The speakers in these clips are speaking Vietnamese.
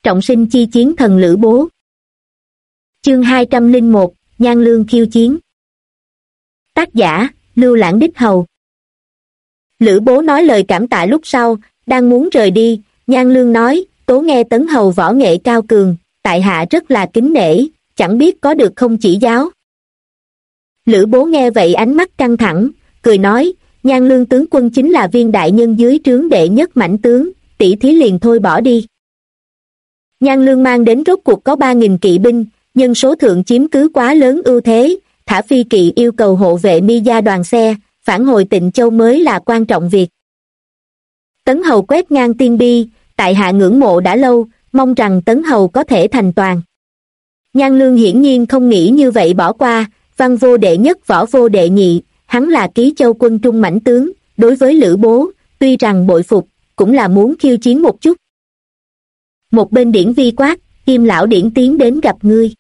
Trọng sinh chi chiến thần Lữ Bố. Chương 201, Nhan Lương khiêu chiến. Tác giả, Lưu Lãng Đích Hầu. Lữ Bố nói lời cảm tạ lúc sau, đang muốn rời đi, Nhan Lương nói, tố nghe Tấn Hầu võ nghệ cao cường, tại hạ rất là kính nể, chẳng biết có được không chỉ giáo. Lữ Bố nghe vậy ánh mắt căng thẳng, cười nói, Nhan Lương tướng quân chính là viên đại nhân dưới trướng đệ nhất mãnh tướng, tỷ thí liền thôi bỏ đi. Nhan Lương mang đến rốt cuộc có 3.000 kỵ binh, nhân số thượng chiếm cứ quá lớn ưu thế, thả phi kỵ yêu cầu hộ vệ Mi gia đoàn xe, phản hồi Tịnh Châu mới là quan trọng việc. Tấn Hầu quét ngang tiên bi, tại hạ ngưỡng mộ đã lâu, mong rằng Tấn Hầu có thể thành toàn. Nhan Lương hiển nhiên không nghĩ như vậy bỏ qua, văn vô đệ nhất võ vô đệ nhị, hắn là Ký Châu quân trung mãnh tướng, đối với Lữ Bố, tuy rằng bội phục, cũng là muốn khiêu chiến một chút. Một bên Điển Vi quát, Kim lão Điển tiến đến gặp ngươi.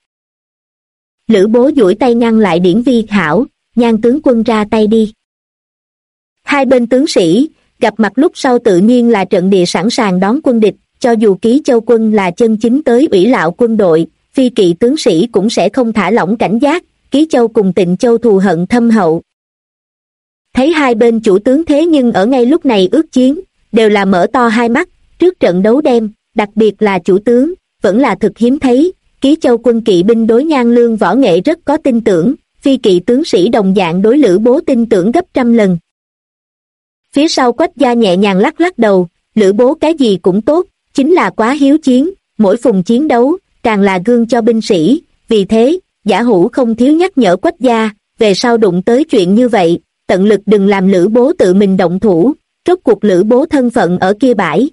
Lữ Bố duỗi tay ngăn lại Điển Vi, hảo, Nhan tướng quân ra tay đi. Hai bên tướng sĩ, gặp mặt lúc sau tự nhiên là trận địa sẵn sàng đón quân địch, cho dù Ký Châu quân là chân chính tới ủy lạo quân đội, phi kỵ tướng sĩ cũng sẽ không thả lỏng cảnh giác, Ký Châu cùng Tịnh Châu thù hận thâm hậu. Thấy hai bên chủ tướng thế nhưng ở ngay lúc này ước chiến, đều là mở to hai mắt, trước trận đấu đem, đặc biệt là chủ tướng, vẫn là thực hiếm thấy, Ký Châu quân kỵ binh đối Nhan Lương võ nghệ rất có tin tưởng, phi kỵ tướng sĩ đồng dạng đối Lữ Bố tin tưởng gấp trăm lần. Phía sau Quách gia nhẹ nhàng lắc lắc đầu, Lữ Bố cái gì cũng tốt, chính là quá hiếu chiến, mỗi phùng chiến đấu, càng là gương cho binh sĩ, vì thế, Giả Hữu không thiếu nhắc nhở Quách gia, về sau đụng tới chuyện như vậy, tận lực đừng làm Lữ Bố tự mình động thủ, rốt cuộc Lữ Bố thân phận ở kia bãi.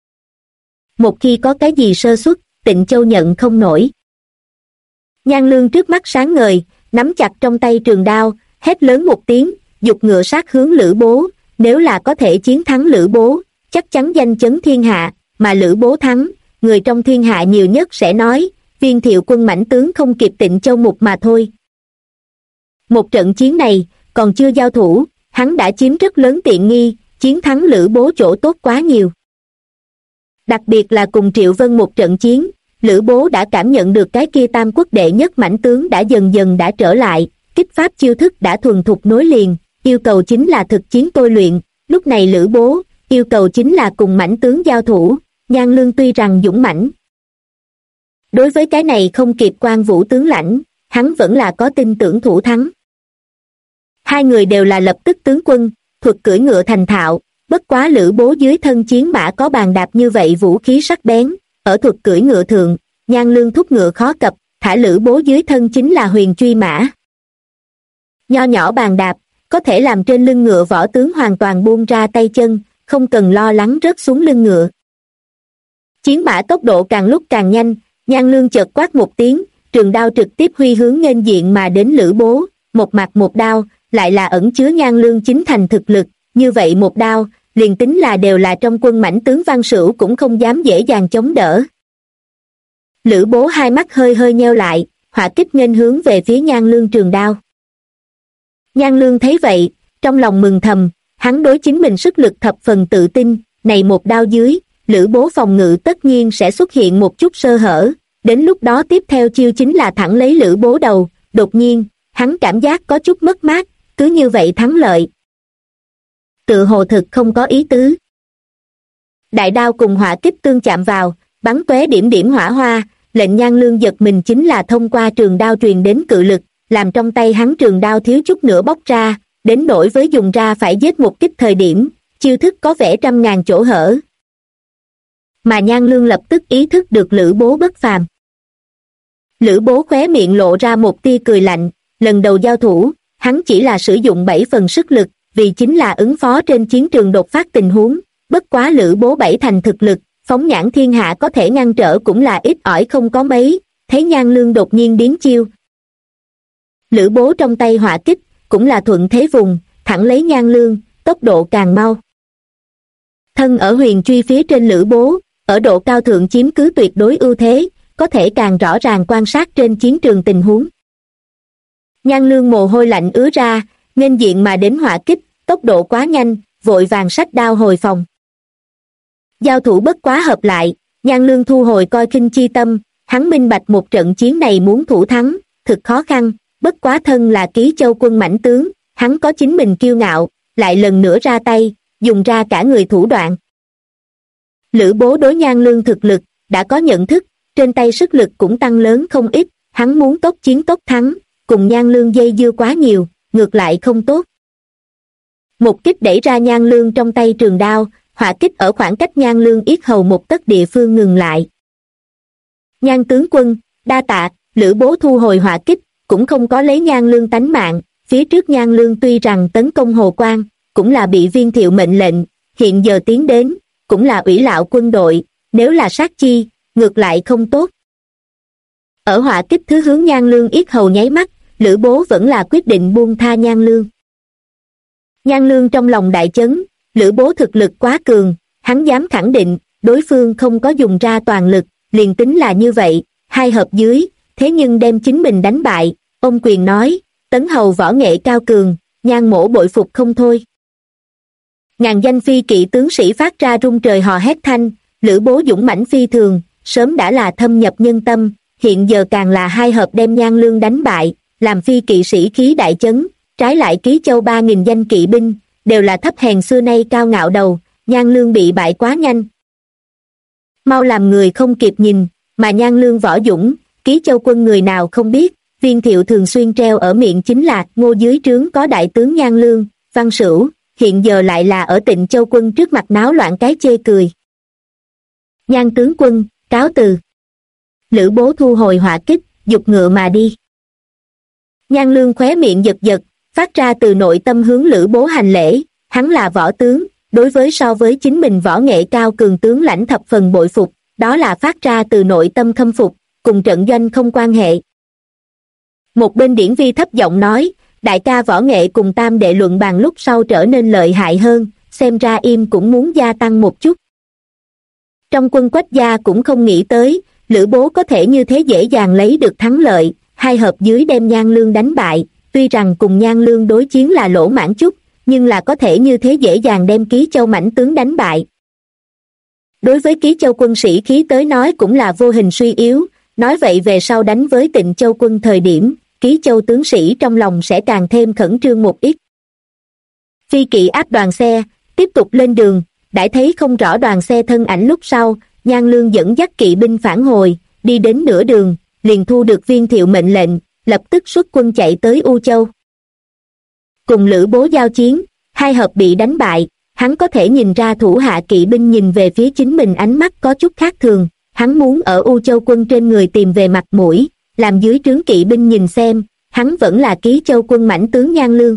Một khi có cái gì sơ suất, Tịnh Châu nhận không nổi. Nhan Lương trước mắt sáng ngời, nắm chặt trong tay trường đao, hét lớn một tiếng, giục ngựa sát hướng Lữ Bố, nếu là có thể chiến thắng Lữ Bố, chắc chắn danh chấn thiên hạ, mà Lữ Bố thắng, người trong thiên hạ nhiều nhất sẽ nói, Viên Thiệu quân mãnh tướng không kịp Tịnh Châu mục mà thôi. Một trận chiến này, còn chưa giao thủ, hắn đã chiếm rất lớn tiện nghi, chiến thắng Lữ Bố chỗ tốt quá nhiều. Đặc biệt là cùng Triệu Vân một trận chiến, Lữ Bố đã cảm nhận được cái kia tam quốc đệ nhất mãnh tướng đã dần dần đã trở lại, kích pháp chiêu thức đã thuần thục nối liền, yêu cầu chính là thực chiến tôi luyện, lúc này Lữ Bố, yêu cầu chính là cùng mãnh tướng giao thủ, Nhan Lương tuy rằng dũng mãnh. Đối với cái này không kịp Quan Vũ tướng lãnh, hắn vẫn là có tin tưởng thủ thắng. Hai người đều là lập tức tướng quân, thuật cưỡi ngựa thành thạo, bất quá Lữ Bố dưới thân chiến mã có bàn đạp như vậy vũ khí sắc bén, ở thuật cưỡi ngựa thượng, Nhan Lương thúc ngựa khó cập, thả Lữ Bố dưới thân chính là huyền truy mã. Nho nhỏ bàn đạp, có thể làm trên lưng ngựa võ tướng hoàn toàn buông ra tay chân, không cần lo lắng rớt xuống lưng ngựa. Chiến mã tốc độ càng lúc càng nhanh, Nhan Lương chợt quát một tiếng, trường đao trực tiếp huy hướng nghênh diện mà đến Lữ Bố, một mặt một đao, lại là ẩn chứa Nhan Lương chính thành thực lực, như vậy một đao, liền tính là đều là trong quân mãnh tướng Văn Sửu cũng không dám dễ dàng chống đỡ. Lữ Bố hai mắt hơi hơi nheo lại, hỏa kích nghênh hướng về phía Nhan Lương trường đao. Nhan Lương thấy vậy, trong lòng mừng thầm, hắn đối chính mình sức lực thập phần tự tin, này một đao dưới, Lữ Bố phòng ngự tất nhiên sẽ xuất hiện một chút sơ hở, đến lúc đó tiếp theo chiêu chính là thẳng lấy Lữ Bố đầu, đột nhiên, hắn cảm giác có chút mất mát, cứ như vậy thắng lợi. Tự hồ thực không có ý tứ. Đại đao cùng hỏa kích tương chạm vào, bắn tóe điểm điểm hỏa hoa, lệnh Nhan Lương giật mình chính là thông qua trường đao truyền đến cự lực, làm trong tay hắn trường đao thiếu chút nữa bóc ra, đến nỗi với dùng ra phải giết một kích thời điểm, chiêu thức có vẻ trăm ngàn chỗ hở. Mà Nhan Lương lập tức ý thức được Lữ Bố bất phàm. Lữ Bố khóe miệng lộ ra một tia cười lạnh, lần đầu giao thủ, hắn chỉ là sử dụng 7 phần sức lực, vì chính là ứng phó trên chiến trường đột phát tình huống, bất quá Lữ Bố 7 thành thực lực, phóng nhãn thiên hạ có thể ngăn trở cũng là ít ỏi không có mấy, thấy Nhan Lương đột nhiên biến chiêu. Lữ Bố trong tay hỏa kích, cũng là thuận thế vùng, thẳng lấy Nhan Lương, tốc độ càng mau. Thân ở huyền truy phía trên Lữ Bố, ở độ cao thượng chiếm cứ tuyệt đối ưu thế, có thể càng rõ ràng quan sát trên chiến trường tình huống. Nhan Lương mồ hôi lạnh ứa ra, nghênh diện mà đến hỏa kích, tốc độ quá nhanh, vội vàng xách đao hồi phòng. Giao thủ bất quá hợp lại, Nhan Lương thu hồi coi khinh chi tâm, hắn minh bạch một trận chiến này muốn thủ thắng, thực khó khăn, bất quá thân là Ký Châu quân mãnh tướng, hắn có chính mình kiêu ngạo, lại lần nữa ra tay, dùng ra cả người thủ đoạn. Lữ Bố đối Nhan Lương thực lực, đã có nhận thức, trên tay sức lực cũng tăng lớn không ít, hắn muốn tốc chiến tốc thắng, cùng Nhan Lương dây dưa quá nhiều, ngược lại không tốt. Một kích đẩy ra Nhan Lương trong tay trường đao, hỏa kích ở khoảng cách Nhan Lương yết hầu một tấc địa phương ngừng lại. Nhan tướng quân, đa tạ, Lữ Bố thu hồi hỏa kích, cũng không có lấy Nhan Lương tánh mạng, phía trước Nhan Lương tuy rằng tấn công Hồ Quan, cũng là bị Viên Thiệu mệnh lệnh, hiện giờ tiến đến, cũng là ủy lạo quân đội, nếu là sát chi, ngược lại không tốt. Ở hỏa kích thứ hướng Nhan Lương yết hầu nháy mắt, Lữ Bố vẫn là quyết định buông tha Nhan Lương. Nhan Lương trong lòng đại chấn, Lữ Bố thực lực quá cường, hắn dám khẳng định, đối phương không có dùng ra toàn lực, liền tính là như vậy, hai hợp dưới, thế nhưng đem chính mình đánh bại, ông quyền nói, Tấn Hầu võ nghệ cao cường, Nhan mỗ bội phục không thôi. Ngàn danh phi kỵ tướng sĩ phát ra rung trời hò hét thanh, Lữ Bố dũng mãnh phi thường, sớm đã là thâm nhập nhân tâm, hiện giờ càng là hai hợp đem Nhan Lương đánh bại, làm phi kỵ sĩ khí đại chấn, trái lại Ký Châu 3.000 danh kỵ binh, đều là thấp hèn xưa nay cao ngạo đầu, Nhan Lương bị bại quá nhanh. Mau làm người không kịp nhìn, mà Nhan Lương võ dũng, Ký Châu quân người nào không biết, Viên Thiệu thường xuyên treo ở miệng chính là Ngô dưới trướng có đại tướng Nhan Lương, Văn Sửu, hiện giờ lại là ở Tịnh Châu quân trước mặt náo loạn cái chê cười. Nhan tướng quân, cáo từ. Lữ Bố thu hồi hỏa kích, dục ngựa mà đi. Nhan Lương khóe miệng giật giật, phát ra từ nội tâm hướng Lữ Bố hành lễ, hắn là võ tướng, đối với so với chính mình võ nghệ cao cường tướng lãnh thập phần bội phục, đó là phát ra từ nội tâm khâm phục, cùng trận doanh không quan hệ. Một bên Điển Vi thấp giọng nói, đại ca võ nghệ cùng tam đệ luận bàn lúc sau trở nên lợi hại hơn, xem ra im cũng muốn gia tăng một chút. Trong quân Quách gia cũng không nghĩ tới, Lữ Bố có thể như thế dễ dàng lấy được thắng lợi, hai hợp dưới đem Nhan Lương đánh bại, tuy rằng cùng Nhan Lương đối chiến là lỗ mãn chút, nhưng là có thể như thế dễ dàng đem Ký Châu mãnh tướng đánh bại. Đối với Ký Châu quân sĩ khí tới nói cũng là vô hình suy yếu, nói vậy về sau đánh với Tịnh Châu quân thời điểm, Ký Châu tướng sĩ trong lòng sẽ càng thêm khẩn trương một ít. Phi kỵ áp đoàn xe, tiếp tục lên đường, đãi thấy không rõ đoàn xe thân ảnh lúc sau, Nhan Lương dẫn dắt kỵ binh phản hồi, đi đến nửa đường, liền thu được Viên Thiệu mệnh lệnh, lập tức xuất quân chạy tới U Châu. Cùng Lữ Bố giao chiến, hai hợp bị đánh bại, hắn có thể nhìn ra thủ hạ kỵ binh nhìn về phía chính mình ánh mắt có chút khác thường, hắn muốn ở U Châu quân trên người tìm về mặt mũi, làm dưới trướng kỵ binh nhìn xem, hắn vẫn là Ký Châu quân mãnh tướng Nhan Lương.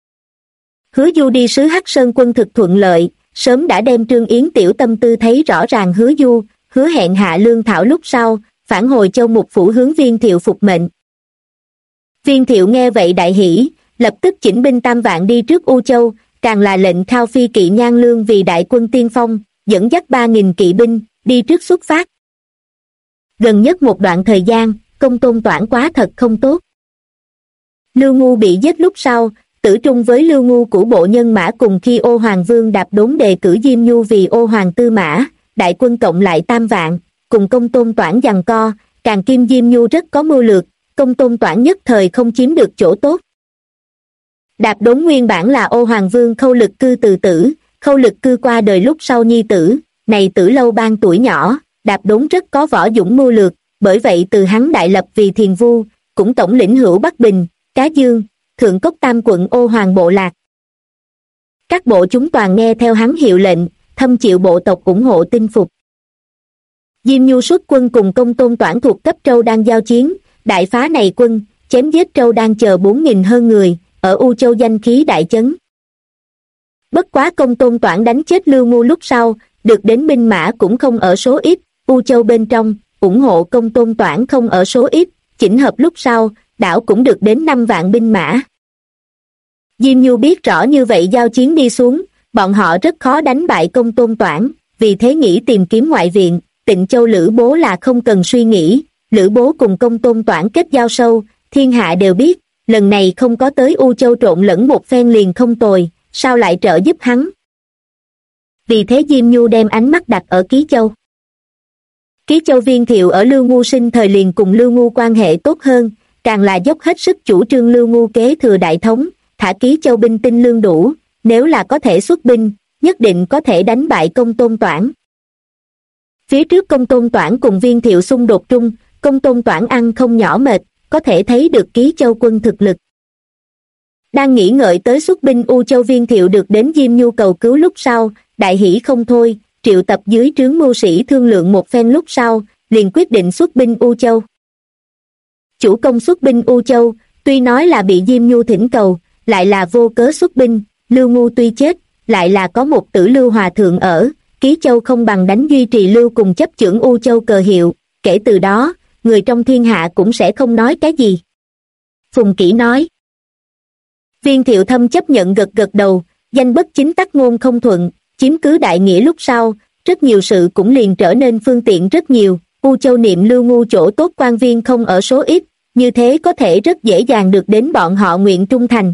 Hứa Du đi sứ Hắc Sơn quân thực thuận lợi, sớm đã đem Trương Yến tiểu tâm tư thấy rõ ràng Hứa Du, hứa hẹn hạ lương thảo lúc sau, phản hồi Châu Mục phủ hướng Viên Thiệu phục mệnh. Viên Thiệu nghe vậy đại hỉ, lập tức chỉnh binh 3 vạn đi trước U Châu, càng là lệnh khao phi kỵ Nhan Lương vì đại quân tiên phong, dẫn dắt 3.000 kỵ binh, đi trước xuất phát. Gần nhất một đoạn thời gian, Công Tôn Toản quá thật không tốt. Lưu Ngu bị giết lúc sau, tử trung với Lưu Ngu của bộ nhân mã cùng khi Ô Hoàng Vương Đạp Đốn đề cử Diêm Nhu vì Ô Hoàng tư mã, đại quân cộng lại 3 vạn, cùng Công Tôn Toản giằng co, càng kim Diêm Nhu rất có mưu lược, Công Tôn Toản nhất thời không chiếm được chỗ tốt. Đạp Đốn nguyên bản là Ô Hoàng Vương Khâu Lực Cư từ tử, Khâu Lực Cư qua đời lúc sau nhi tử, này Tử Lâu Ban tuổi nhỏ, Đạp Đốn rất có võ dũng mưu lược, bởi vậy từ hắn đại lập vì Thiền Vu, cũng tổng lĩnh hữu Bắc Bình, Cá Dương, Thượng Cốc Tam quận Ô Hoàng bộ lạc. Các bộ chúng toàn nghe theo hắn hiệu lệnh, thâm chịu bộ tộc ủng hộ tinh phục. Diêm Nhu xuất quân cùng Công Tôn Toản thuộc cấp Trâu đang giao chiến, đại phá này quân, chém giết Trâu đang chờ 4.000 hơn người, ở U Châu danh khí đại chấn. Bất quá Công Tôn Toản đánh chết Lưu Ngu lúc sau, được đến binh mã cũng không ở số ít, U Châu bên trong, ủng hộ Công Tôn Toản không ở số ít, chỉnh hợp lúc sau, đảo cũng được đến 5 vạn binh mã. Diêm Nhu biết rõ như vậy giao chiến đi xuống, bọn họ rất khó đánh bại Công Tôn Toản, vì thế nghĩ tìm kiếm ngoại viện, Tịnh Châu Lữ Bố là không cần suy nghĩ, Lữ Bố cùng Công Tôn Toản kết giao sâu, thiên hạ đều biết, lần này không có tới U Châu trộn lẫn một phen liền không tồi, sao lại trợ giúp hắn. Vì thế Diêm Nhu đem ánh mắt đặt ở Ký Châu. Ký Châu Viên Thiệu ở Lưu Ngu sinh thời liền cùng Lưu Ngu quan hệ tốt hơn, càng là dốc hết sức chủ trương Lưu Ngu kế thừa đại thống, thả Ký Châu binh tinh lương đủ, nếu là có thể xuất binh, nhất định có thể đánh bại Công Tôn Toản. Phía trước Công Tôn Toản cùng Viên Thiệu xung đột trung, Công Tôn Toản ăn không nhỏ mệt, có thể thấy được Ký Châu quân thực lực. Đang nghĩ ngợi tới xuất binh U Châu, Viên Thiệu được đến Diêm Nhu cầu cứu lúc sau, đại hỷ không thôi, triệu tập dưới trướng mưu sĩ thương lượng một phen lúc sau, liền quyết định xuất binh U Châu. Chủ công xuất binh U Châu, tuy nói là bị Diêm Nhu thỉnh cầu, lại là vô cớ xuất binh, Lưu Ngu tuy chết, lại là có một tử Lưu Hòa Thượng ở, Ký Châu không bằng đánh duy trì Lưu cùng chấp chưởng U Châu cờ hiệu, kể từ đó, người trong thiên hạ cũng sẽ không nói cái gì. Phùng Kỷ nói. Viên Thiệu thâm chấp nhận gật gật đầu, danh bất chính tắc ngôn không thuận, chiếm cứ đại nghĩa lúc sau, rất nhiều sự cũng liền trở nên phương tiện rất nhiều, U Châu niệm Lưu Ngu chỗ tốt quan viên không ở số ít, như thế có thể rất dễ dàng được đến bọn họ nguyện trung thành.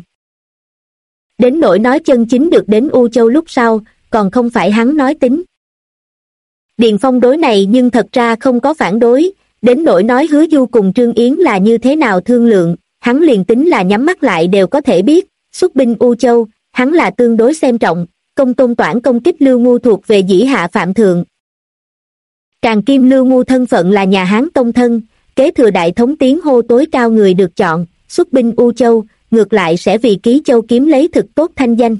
Đến nỗi nói chân chính được đến U Châu lúc sau, còn không phải hắn nói tính. Điền Phong đối này nhưng thật ra không có phản đối, đến nỗi nói Hứa Du cùng Trương Yến là như thế nào thương lượng, hắn liền tính là nhắm mắt lại đều có thể biết, xuất binh U Châu, hắn là tương đối xem trọng, Công Tôn Toản công kích Lưu Ngu thuộc về dĩ hạ phạm thượng. Càng kim Lưu Ngu thân phận là nhà Hán tông thân, kế thừa đại thống tiến hô tối cao người được chọn, xuất binh U Châu, ngược lại sẽ vì Ký Châu kiếm lấy thực tốt thanh danh.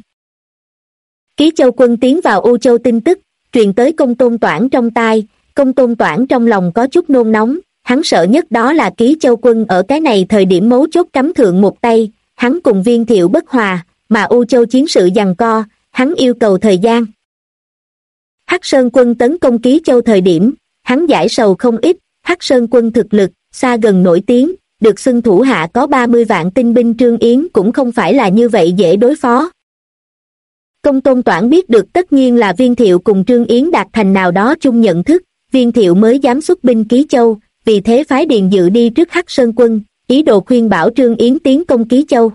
Ký Châu quân tiến vào U Châu tin tức, truyền tới Công Tôn Toản trong tai, Công Tôn Toản trong lòng có chút nôn nóng, hắn sợ nhất đó là Ký Châu quân ở cái này thời điểm mấu chốt cắm thượng một tay, hắn cùng Viên Thiệu bất hòa, mà U Châu chiến sự giằng co, hắn yêu cầu thời gian. Hắc Sơn quân tấn công Ký Châu thời điểm, hắn giải sầu không ít, Hắc Sơn quân thực lực, xa gần nổi tiếng, được xưng thủ hạ có 30 vạn tinh binh Trương Yến cũng không phải là như vậy dễ đối phó. Công Tôn Toản biết được tất nhiên là Viên Thiệu cùng Trương Yến đạt thành nào đó chung nhận thức, Viên Thiệu mới dám xuất binh Ký Châu, vì thế phái Điền Dự đi trước Hắc Sơn quân, ý đồ khuyên bảo Trương Yến tiến công Ký Châu.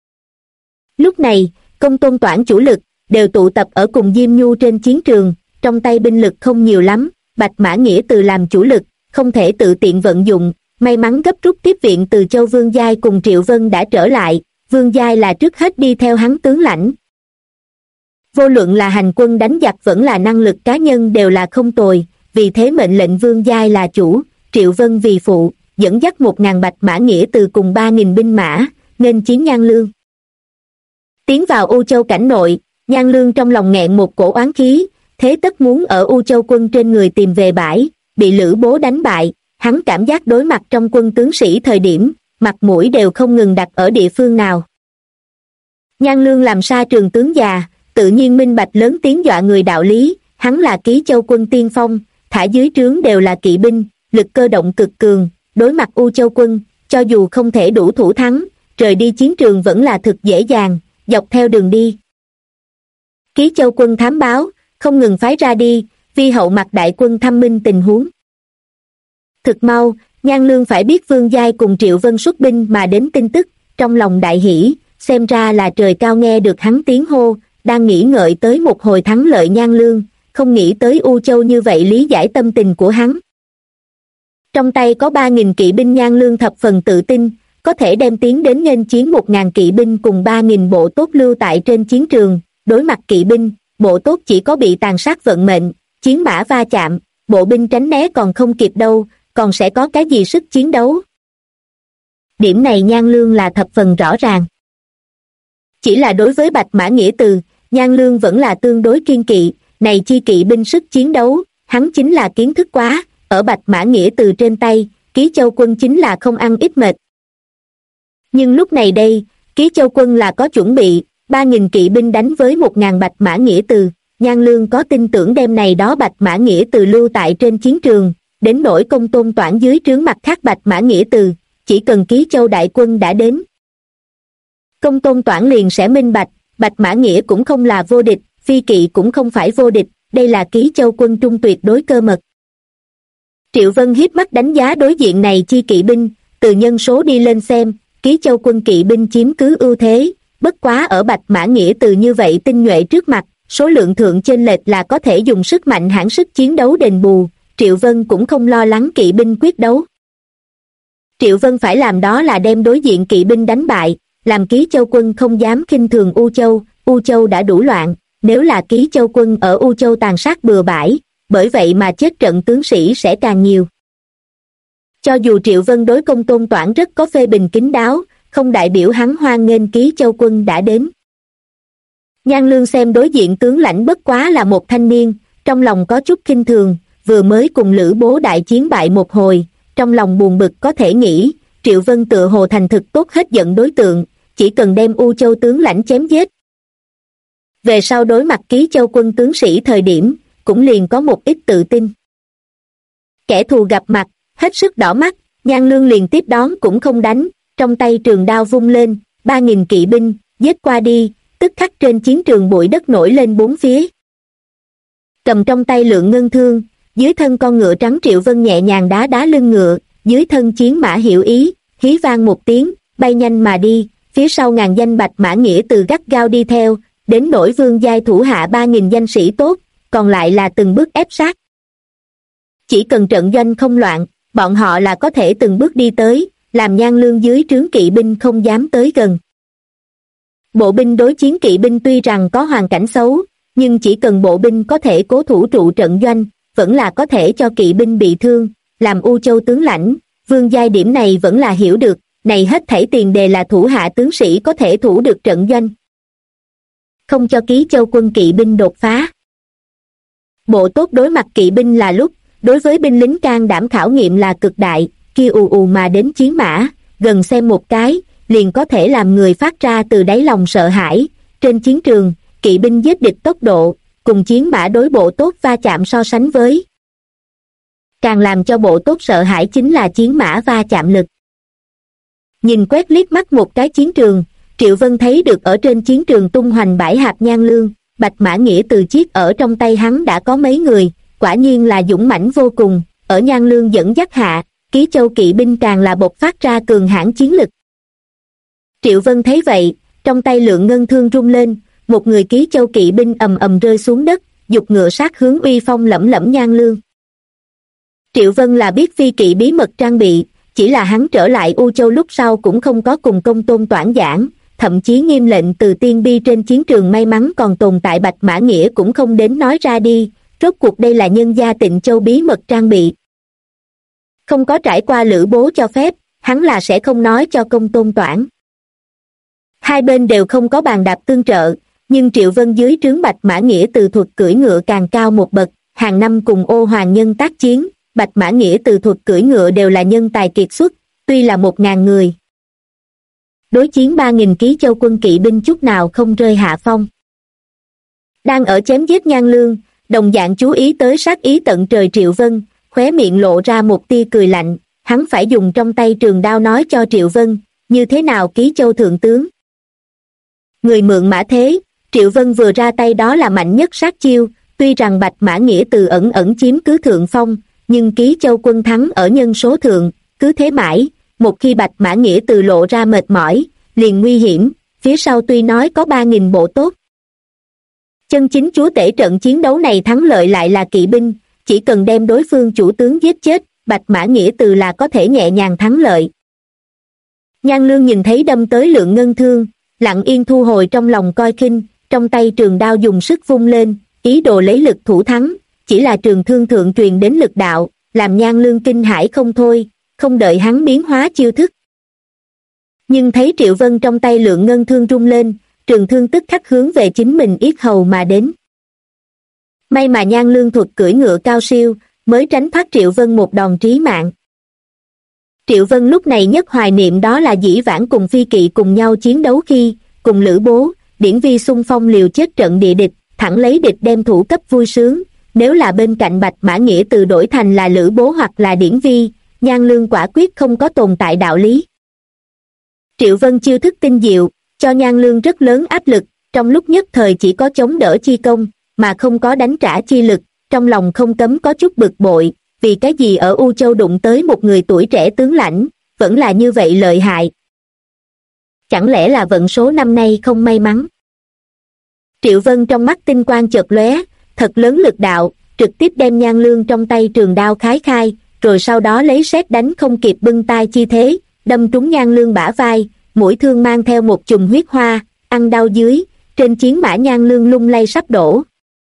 Lúc này, Công Tôn Toản chủ lực, đều tụ tập ở cùng Diêm Nhu trên chiến trường, trong tay binh lực không nhiều lắm, Bạch Mã Nghĩa Từ làm chủ lực, không thể tự tiện vận dụng, may mắn gấp rút tiếp viện từ Châu Vương Giai cùng Triệu Vân đã trở lại, Vương Giai là trước hết đi theo hắn tướng lãnh. Vô luận là hành quân đánh giặc vẫn là năng lực cá nhân đều là không tồi, vì thế mệnh lệnh Vương Giai là chủ, Triệu Vân vì phụ, dẫn dắt 1.000 Bạch Mã Nghĩa Từ cùng 3.000 binh mã, nghênh chiến Nhan Lương. Tiến vào U Châu cảnh nội, Nhan Lương trong lòng nghẹn một cổ oán khí, thế tất muốn ở U Châu quân trên người tìm về bãi, bị Lữ Bố đánh bại, hắn cảm giác đối mặt trong quân tướng sĩ thời điểm, mặt mũi đều không ngừng đặt ở địa phương nào. Nhan Lương làm sa trường tướng già, tự nhiên minh bạch lớn tiếng dọa người đạo lý, hắn là Ký Châu quân tiên phong, thả dưới trướng đều là kỵ binh, lực cơ động cực cường, đối mặt U Châu quân, cho dù không thể đủ thủ thắng, rời đi chiến trường vẫn là thực dễ dàng, dọc theo đường đi. Ký Châu quân thám báo, không ngừng phái ra đi, vi hậu mặt đại quân thăm minh tình huống. Thực mau, Nhan Lương phải biết Vương Giai cùng Triệu Vân xuất binh mà đến tin tức, trong lòng đại hỷ, xem ra là trời cao nghe được hắn tiếng hô, đang nghĩ ngợi tới một hồi thắng lợi Nhan Lương, không nghĩ tới U Châu như vậy lý giải tâm tình của hắn. Trong tay có 3.000 kỵ binh, Nhan Lương thập phần tự tin, có thể đem tiến đến nghênh chiến 1.000 kỵ binh cùng 3.000 bộ tốt lưu tại trên chiến trường, đối mặt kỵ binh, bộ tốt chỉ có bị tàn sát vận mệnh, chiến mã va chạm, bộ binh tránh né còn không kịp đâu, còn sẽ có cái gì sức chiến đấu. Điểm này Nhan Lương là thập phần rõ ràng. Chỉ là đối với Bạch Mã Nghĩa Từ, Nhan Lương vẫn là tương đối kiên kỵ, này chi kỵ binh sức chiến đấu, hắn chính là kiến thức quá, ở Bạch Mã Nghĩa Từ trên tay, Ký Châu quân chính là không ăn ít mệt. Nhưng lúc này đây, Ký Châu quân là có chuẩn bị, 3.000 kỵ binh đánh với 1.000 Bạch Mã Nghĩa Từ, Nhan Lương có tin tưởng đêm này đó Bạch Mã Nghĩa Từ lưu tại trên chiến trường, đến nỗi Công Tôn Toản dưới trướng mặt khác Bạch Mã Nghĩa Từ, chỉ cần Ký Châu đại quân đã đến. Công Tôn Toản liền sẽ minh bạch, Bạch Mã Nghĩa cũng không là vô địch, phi kỵ cũng không phải vô địch, đây là Ký Châu quân trung tuyệt đối cơ mật. Triệu Vân hiếp mắt đánh giá đối diện này chi kỵ binh, từ nhân số đi lên xem, Ký Châu quân kỵ binh chiếm cứ ưu thế, bất quá ở Bạch Mã Nghĩa Từ như vậy tinh nhuệ trước mặt, số lượng thượng chênh lệch là có thể dùng sức mạnh hãn sức chiến đấu đền bù, Triệu Vân cũng không lo lắng kỵ binh quyết đấu. Triệu Vân phải làm đó là đem đối diện kỵ binh đánh bại, làm Ký Châu quân không dám khinh thường U Châu đã đủ loạn, nếu là Ký Châu quân ở U Châu tàn sát bừa bãi, bởi vậy mà chết trận tướng sĩ sẽ càng nhiều. Cho dù Triệu Vân đối Công Tôn Toản rất có phê bình kín đáo, không đại biểu hắn hoan nghênh Ký Châu quân đã đến. Nhan Lương xem đối diện tướng lãnh bất quá là một thanh niên, trong lòng có chút khinh thường, vừa mới cùng Lữ Bố đại chiến bại một hồi, trong lòng buồn bực có thể nghĩ, Triệu Vân tựa hồ thành thực tốt hết giận đối tượng, chỉ cần đem U Châu tướng lãnh chém giết. Về sau đối mặt Ký Châu quân tướng sĩ thời điểm, cũng liền có một ít tự tin. Kẻ thù gặp mặt, hết sức đỏ mắt, Nhan Lương liền tiếp đón cũng không đánh, trong tay trường đao vung lên, 3.000 kỵ binh, giết qua đi, tức khắc trên chiến trường bụi đất nổi lên bốn phía. Cầm trong tay Lượng Ngân thương, dưới thân con ngựa trắng Triệu Vân nhẹ nhàng đá đá lưng ngựa, dưới thân chiến mã hiểu ý, hí vang một tiếng, bay nhanh mà đi, phía sau ngàn danh bạch mã nghĩa từ gắt gao đi theo, đến nỗi vương giai thủ hạ 3.000 danh sĩ tốt, còn lại là từng bước ép sát. Chỉ cần trận doanh không loạn, bọn họ là có thể từng bước đi tới, làm Nhan Lương dưới trướng kỵ binh không dám tới gần. Bộ binh đối chiến kỵ binh tuy rằng có hoàn cảnh xấu, nhưng chỉ cần bộ binh có thể cố thủ trụ trận doanh, vẫn là có thể cho kỵ binh bị thương, làm U Châu tướng lãnh, vương giai điểm này vẫn là hiểu được, này hết thảy tiền đề là thủ hạ tướng sĩ có thể thủ được trận doanh. Không cho Ký Châu quân kỵ binh đột phá. Bộ tốt đối mặt kỵ binh là lúc, đối với binh lính can đảm khảo nghiệm là cực đại, kia ù ù mà đến chiến mã, gần xem một cái, liền có thể làm người phát ra từ đáy lòng sợ hãi. Trên chiến trường, kỵ binh giết địch tốc độ, cùng chiến mã đối bộ tốt va chạm so sánh với. Càng làm cho bộ tốt sợ hãi chính là chiến mã va chạm lực. Nhìn quét liếc mắt một cái chiến trường, Triệu Vân thấy được ở trên chiến trường tung hoành bãi hạp Nhan Lương, bạch mã nghĩa từ chiếc ở trong tay hắn đã có mấy người, quả nhiên là dũng mãnh vô cùng, ở Nhan Lương dẫn dắt hạ, Ký Châu kỵ binh càng là bộc phát ra cường hãn chiến lực. Triệu Vân thấy vậy, trong tay Lượng Ngân thương rung lên, một người Ký Châu kỵ binh ầm ầm rơi xuống đất, giục ngựa sát hướng uy phong lẫm lẫm Nhan Lương. Triệu Vân là biết phi kỵ bí mật trang bị, chỉ là hắn trở lại U Châu lúc sau cũng không có cùng Công Tôn Toản giảng, thậm chí nghiêm lệnh từ tiên bi trên chiến trường may mắn còn tồn tại bạch mã nghĩa cũng không đến nói ra đi, rốt cuộc đây là nhân gia Tịnh Châu bí mật trang bị. Không có trải qua Lữ Bố cho phép, hắn là sẽ không nói cho Công Tôn Toản. Hai bên đều không có bàn đạp tương trợ, nhưng Triệu Vân dưới trướng bạch mã nghĩa từ thuật cưỡi ngựa càng cao một bậc, hàng năm cùng Ô Hoàng nhân tác chiến, bạch mã nghĩa từ thuật cưỡi ngựa đều là nhân tài kiệt xuất, tuy là 1.000 người. Đối chiến 3.000 Ký Châu quân kỵ binh chút nào không rơi hạ phong. Đang ở chém giết Nhan Lương, đồng dạng chú ý tới sát ý tận trời Triệu Vân, khóe miệng lộ ra một tia cười lạnh, hắn phải dùng trong tay trường đao nói cho Triệu Vân, như thế nào Ký Châu thượng tướng. Người mượn mã thế, Triệu Vân vừa ra tay đó là mạnh nhất sát chiêu, tuy rằng bạch mã nghĩa từ ẩn ẩn chiếm cứ thượng phong, nhưng Ký Châu quân thắng ở nhân số thượng, cứ thế mãi, một khi bạch mã nghĩa từ lộ ra mệt mỏi, liền nguy hiểm, phía sau tuy nói có 3.000 bộ tốt. Chân chính chúa tể trận chiến đấu này thắng lợi lại là kỵ binh, chỉ cần đem đối phương chủ tướng giết chết, bạch mã nghĩa từ là có thể nhẹ nhàng thắng lợi. Nhan Lương nhìn thấy đâm tới Lượng Ngân thương, lặng yên thu hồi trong lòng coi khinh, trong tay trường đao dùng sức vung lên, ý đồ lấy lực thủ thắng, chỉ là trường thương thượng truyền đến lực đạo, làm Nhan Lương kinh hãi không thôi, không đợi hắn biến hóa chiêu thức. Nhưng thấy Triệu Vân trong tay Lượng Ngân thương rung lên, trường thương tức khắc hướng về chính mình yết hầu mà đến. May mà Nhan Lương thuật cưỡi ngựa cao siêu, mới tránh thoát Triệu Vân một đòn trí mạng. Triệu Vân lúc này nhất hoài niệm đó là dĩ vãng cùng phi kỵ cùng nhau chiến đấu khi, cùng Lữ Bố, Điển Vi xung phong liều chết trận địa địch, thẳng lấy địch đem thủ cấp vui sướng, nếu là bên cạnh bạch mã nghĩa từ đổi thành là Lữ Bố hoặc là Điển Vi, Nhan Lương quả quyết không có tồn tại đạo lý. Triệu Vân chiêu thức tinh diệu, cho Nhan Lương rất lớn áp lực, trong lúc nhất thời chỉ có chống đỡ chi công, mà không có đánh trả chi lực, trong lòng không cấm có chút bực bội, vì cái gì ở U Châu đụng tới một người tuổi trẻ tướng lãnh, vẫn là như vậy lợi hại. Chẳng lẽ là vận số năm nay không may mắn? Triệu Vân trong mắt tinh quang chợt lóe, thật lớn lực đạo, trực tiếp đem Nhan Lương trong tay trường đao khái khai, rồi sau đó lấy sét đánh không kịp bưng tay chi thế, đâm trúng Nhan Lương bả vai, mũi thương mang theo một chùm huyết hoa, ăn đau dưới, trên chiến mã Nhan Lương lung lay sắp đổ.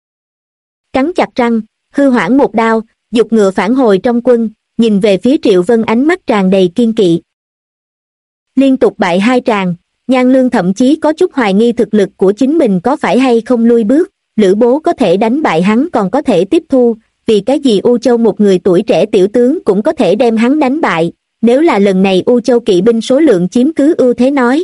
Cắn chặt răng, hư hoảng một đao, giục ngựa phản hồi trong quân, nhìn về phía Triệu Vân ánh mắt tràn đầy kiên kỵ. Liên tục bại 2 tràng, Nhan Lương thậm chí có chút hoài nghi thực lực của chính mình có phải hay không lui bước, Lữ Bố có thể đánh bại hắn còn có thể tiếp thu, vì cái gì U Châu một người tuổi trẻ tiểu tướng cũng có thể đem hắn đánh bại, nếu là lần này U Châu kỵ binh số lượng chiếm cứ ưu thế nói.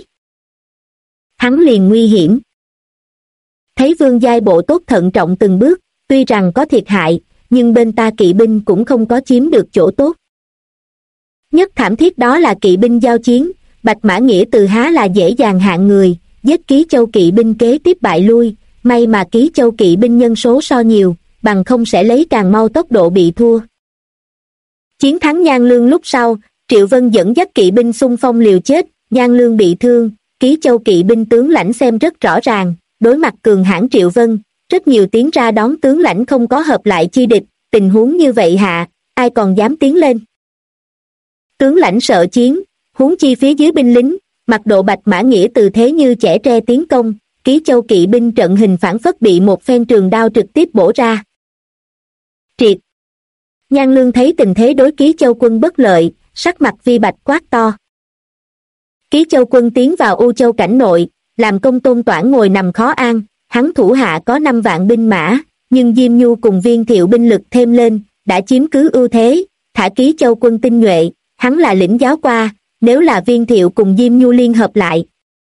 Hắn liền nguy hiểm. Thấy Vương giai bộ tốt thận trọng từng bước, tuy rằng có thiệt hại, nhưng bên ta kỵ binh cũng không có chiếm được chỗ tốt. Nhất thảm thiết đó là kỵ binh giao chiến, Bạch Mã Nghĩa Từ há là dễ dàng hạng người, giết Ký Châu kỵ binh kế tiếp bại lui, may mà Ký Châu kỵ binh nhân số so nhiều, bằng không sẽ lấy càng mau tốc độ bị thua. Chiến thắng Nhan Lương lúc sau, Triệu Vân dẫn dắt kỵ binh xung phong liều chết, Nhan Lương bị thương, Ký Châu kỵ binh tướng lãnh xem rất rõ ràng, đối mặt cường hãn Triệu Vân, rất nhiều tiếng ra đón tướng lãnh không có hợp lại chi địch, tình huống như vậy hạ, ai còn dám tiến lên. Tướng lãnh sợ chiến, huống chi phía dưới binh lính, mặt độ Bạch Mã Nghĩa Từ thế như chẻ tre tiến công, Ký Châu kỵ binh trận hình phản phất bị một phen trường đao trực tiếp bổ ra. Triệt! Nhan Lương thấy tình thế đối Ký Châu quân bất lợi, sắc mặt vi bạch quát to. Ký Châu quân tiến vào U Châu cảnh nội, làm Công Tôn Toản ngồi nằm khó an, hắn thủ hạ có 5 vạn binh mã, nhưng Diêm Nhu cùng Viên Thiệu binh lực thêm lên, đã chiếm cứ ưu thế, thả Ký Châu quân tinh nhuệ, hắn là lĩnh giáo qua, nếu là Viên Thiệu cùng Diêm Nhu liên hợp lại.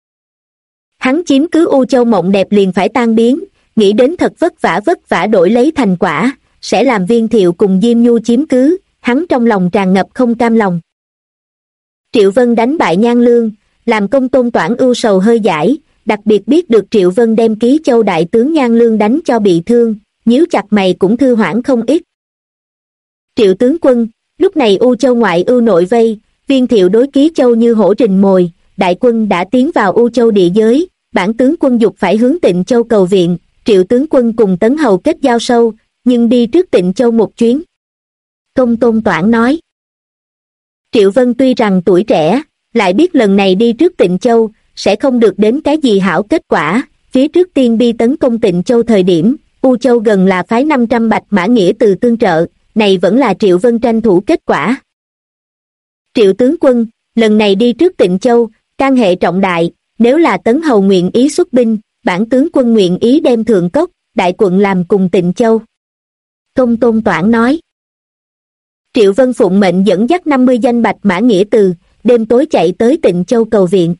Hắn chiếm cứ U Châu mộng đẹp liền phải tan biến, nghĩ đến thật vất vả đổi lấy thành quả, sẽ làm Viên Thiệu cùng Diêm Nhu chiếm cứ, hắn trong lòng tràn ngập không cam lòng. Triệu Vân đánh bại Nhan Lương, làm Công Tôn Toản ưu sầu hơi giải, đặc biệt biết được Triệu Vân đem Ký Châu đại tướng Nhan Lương đánh cho bị thương, nhíu chặt mày cũng thư hoãn không ít. Triệu tướng quân, lúc này U Châu ngoại ưu nội vây, Viên Thiệu đối Ký Châu như hổ rình mồi, đại quân đã tiến vào U Châu địa giới, bản tướng quân dục phải hướng Tịnh Châu cầu viện, Triệu tướng quân cùng Tấn Hầu kết giao sâu, nhưng đi trước Tịnh Châu một chuyến. Công Tôn Toản nói. Triệu Vân tuy rằng tuổi trẻ, lại biết lần này đi trước Tịnh Châu, sẽ không được đến cái gì hảo kết quả, phía trước tiên bi tấn công Tịnh Châu thời điểm, U Châu gần là phái 500 Bạch Mã Nghĩa Từ tương trợ, này vẫn là Triệu Vân tranh thủ kết quả. Triệu tướng quân, lần này đi trước Tịnh Châu, can hệ trọng đại, nếu là Tấn Hầu nguyện ý xuất binh, bản tướng quân nguyện ý đem Thượng Cốc, đại quận làm cùng Tịnh Châu. Công Tôn Toản nói. Triệu Vân phụng mệnh dẫn dắt 50 danh Bạch Mã Nghĩa Từ, đêm tối chạy tới Tịnh Châu cầu viện.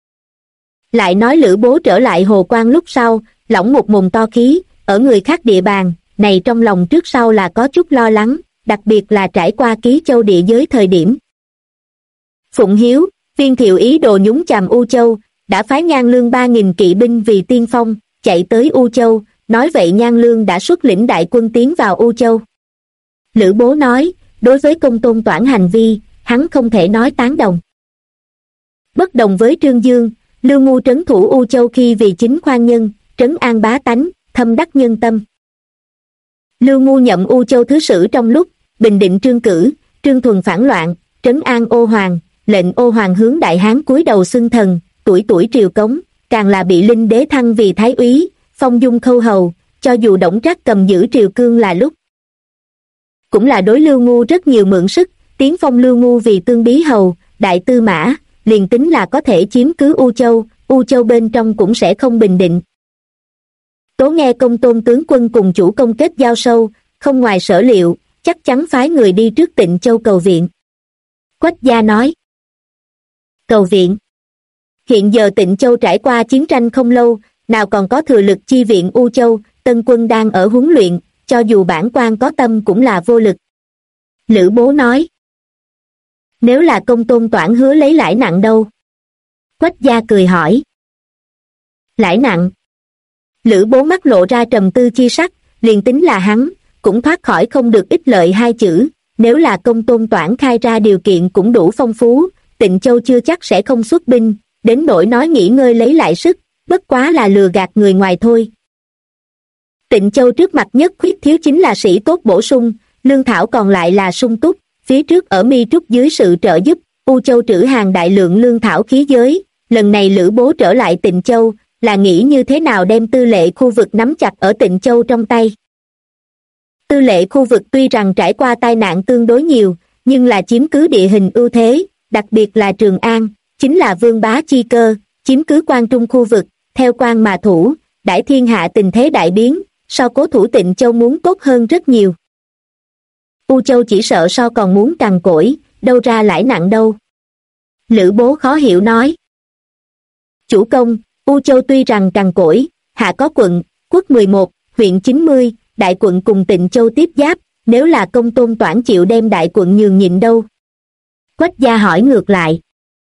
Lại nói Lữ Bố trở lại Hồ Quan lúc sau, lỏng một mồm to khí, ở người khác địa bàn, này trong lòng trước sau là có chút lo lắng, đặc biệt là trải qua Ký Châu địa giới thời điểm. Phụng Hiếu, Viên Thiệu ý đồ nhúng chàm U Châu, đã phái Nhan Lương 3.000 kỵ binh vì tiên phong, chạy tới U Châu, nói vậy Nhan Lương đã xuất lĩnh đại quân tiến vào U Châu. Lữ Bố nói, đối với Công Tôn Toản hành vi, hắn không thể nói tán đồng. Bất đồng với Trương Dương, Lưu Ngu trấn thủ U Châu khi vì chính khoan nhân, trấn an bá tánh, thâm đắc nhân tâm. Lưu Ngu nhậm U Châu thứ sử trong lúc, bình định Trương Cử, Trương Thuần phản loạn, trấn an Ô Hoàng, lệnh Ô Hoàng hướng Đại Hán cúi đầu xưng thần, tuổi triều cống, càng là bị Linh Đế thăng vì Thái úy, phong dung khâu hầu, cho dù Đổng Trác cầm giữ triều cương là lúc. Cũng là đối Lưu Ngu rất nhiều mượn sức, tiến phong Lưu Ngu vì tương bí hầu, đại tư mã, liền tính là có thể chiếm cứ U Châu bên trong cũng sẽ không bình định. Tố nghe Công Tôn tướng quân cùng chủ công kết giao sâu, không ngoài sở liệu, chắc chắn phái người đi trước Tịnh Châu cầu viện. Quách Gia nói. Cầu viện. Hiện giờ Tịnh Châu trải qua chiến tranh không lâu, nào còn có thừa lực chi viện U Châu, tân quân đang ở huấn luyện, cho dù bản quan có tâm cũng là vô lực. Lữ Bố nói. Nếu là Công Tôn Toản hứa lấy lãi nặng đâu? Quách Gia cười hỏi. Lãi nặng. Lữ Bố mắt lộ ra trầm tư chi sắc, liền tính là hắn, cũng thoát khỏi không được ích lợi 2 chữ, nếu là Công Tôn Toản khai ra điều kiện cũng đủ phong phú, Tịnh Châu chưa chắc sẽ không xuất binh, đến nỗi nói nghỉ ngơi lấy lại sức, bất quá là lừa gạt người ngoài thôi. Tịnh Châu trước mặt nhất khuyết thiếu chính là sĩ tốt bổ sung, lương thảo còn lại là sung túc, phía trước ở Mi Trúc dưới sự trợ giúp, U Châu trữ hàng đại lượng lương thảo khí giới, lần này Lữ Bố trở lại Tịnh Châu, là nghĩ như thế nào đem tư lệ khu vực nắm chặt ở Tịnh Châu trong tay. Tư lệ khu vực tuy rằng trải qua tai nạn tương đối nhiều, nhưng là chiếm cứ địa hình ưu thế, đặc biệt là Trường An, chính là vương bá chi cơ, chiếm cứ quan trung khu vực, theo quan mà thủ, đãi thiên hạ tình thế đại biến, so cố thủ Tịnh Châu muốn tốt hơn rất nhiều. U Châu chỉ sợ so còn muốn cằn cỗi, đâu ra lãi nặng đâu. Lữ Bố khó hiểu nói. Chủ công, U Châu tuy rằng cằn cỗi, hạ có quận, quốc 11, huyện 90, đại quận cùng Tịnh Châu tiếp giáp, nếu là Công Tôn Toản chịu đem đại quận nhường nhịn đâu? Quách gia hỏi ngược lại.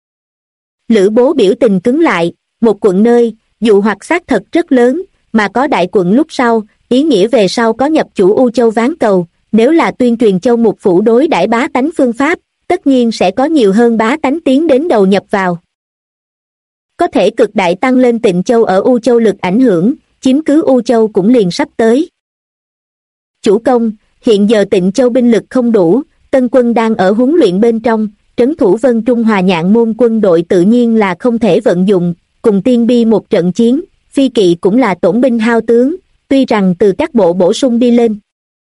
Lữ Bố biểu tình cứng lại, một quận nơi, dụ hoặc xác thật rất lớn, mà có đại quận lúc sau, ý nghĩa về sau có nhập chủ U Châu ván cầu, nếu là tuyên truyền Châu Mục Phủ đối đãi bá tánh phương pháp, tất nhiên sẽ có nhiều hơn bá tánh tiến đến đầu nhập vào. Có thể cực đại tăng lên Tịnh Châu ở U Châu lực ảnh hưởng, chiếm cứ U Châu cũng liền sắp tới. Chủ công, hiện giờ Tịnh Châu binh lực không đủ, tân quân đang ở huấn luyện bên trong, trấn thủ Vân Trung Hòa Nhạn môn quân đội tự nhiên là không thể vận dụng, cùng Tiên Bi một trận chiến, phi kỵ cũng là tổn binh hao tướng, tuy rằng từ các bộ bổ sung đi lên.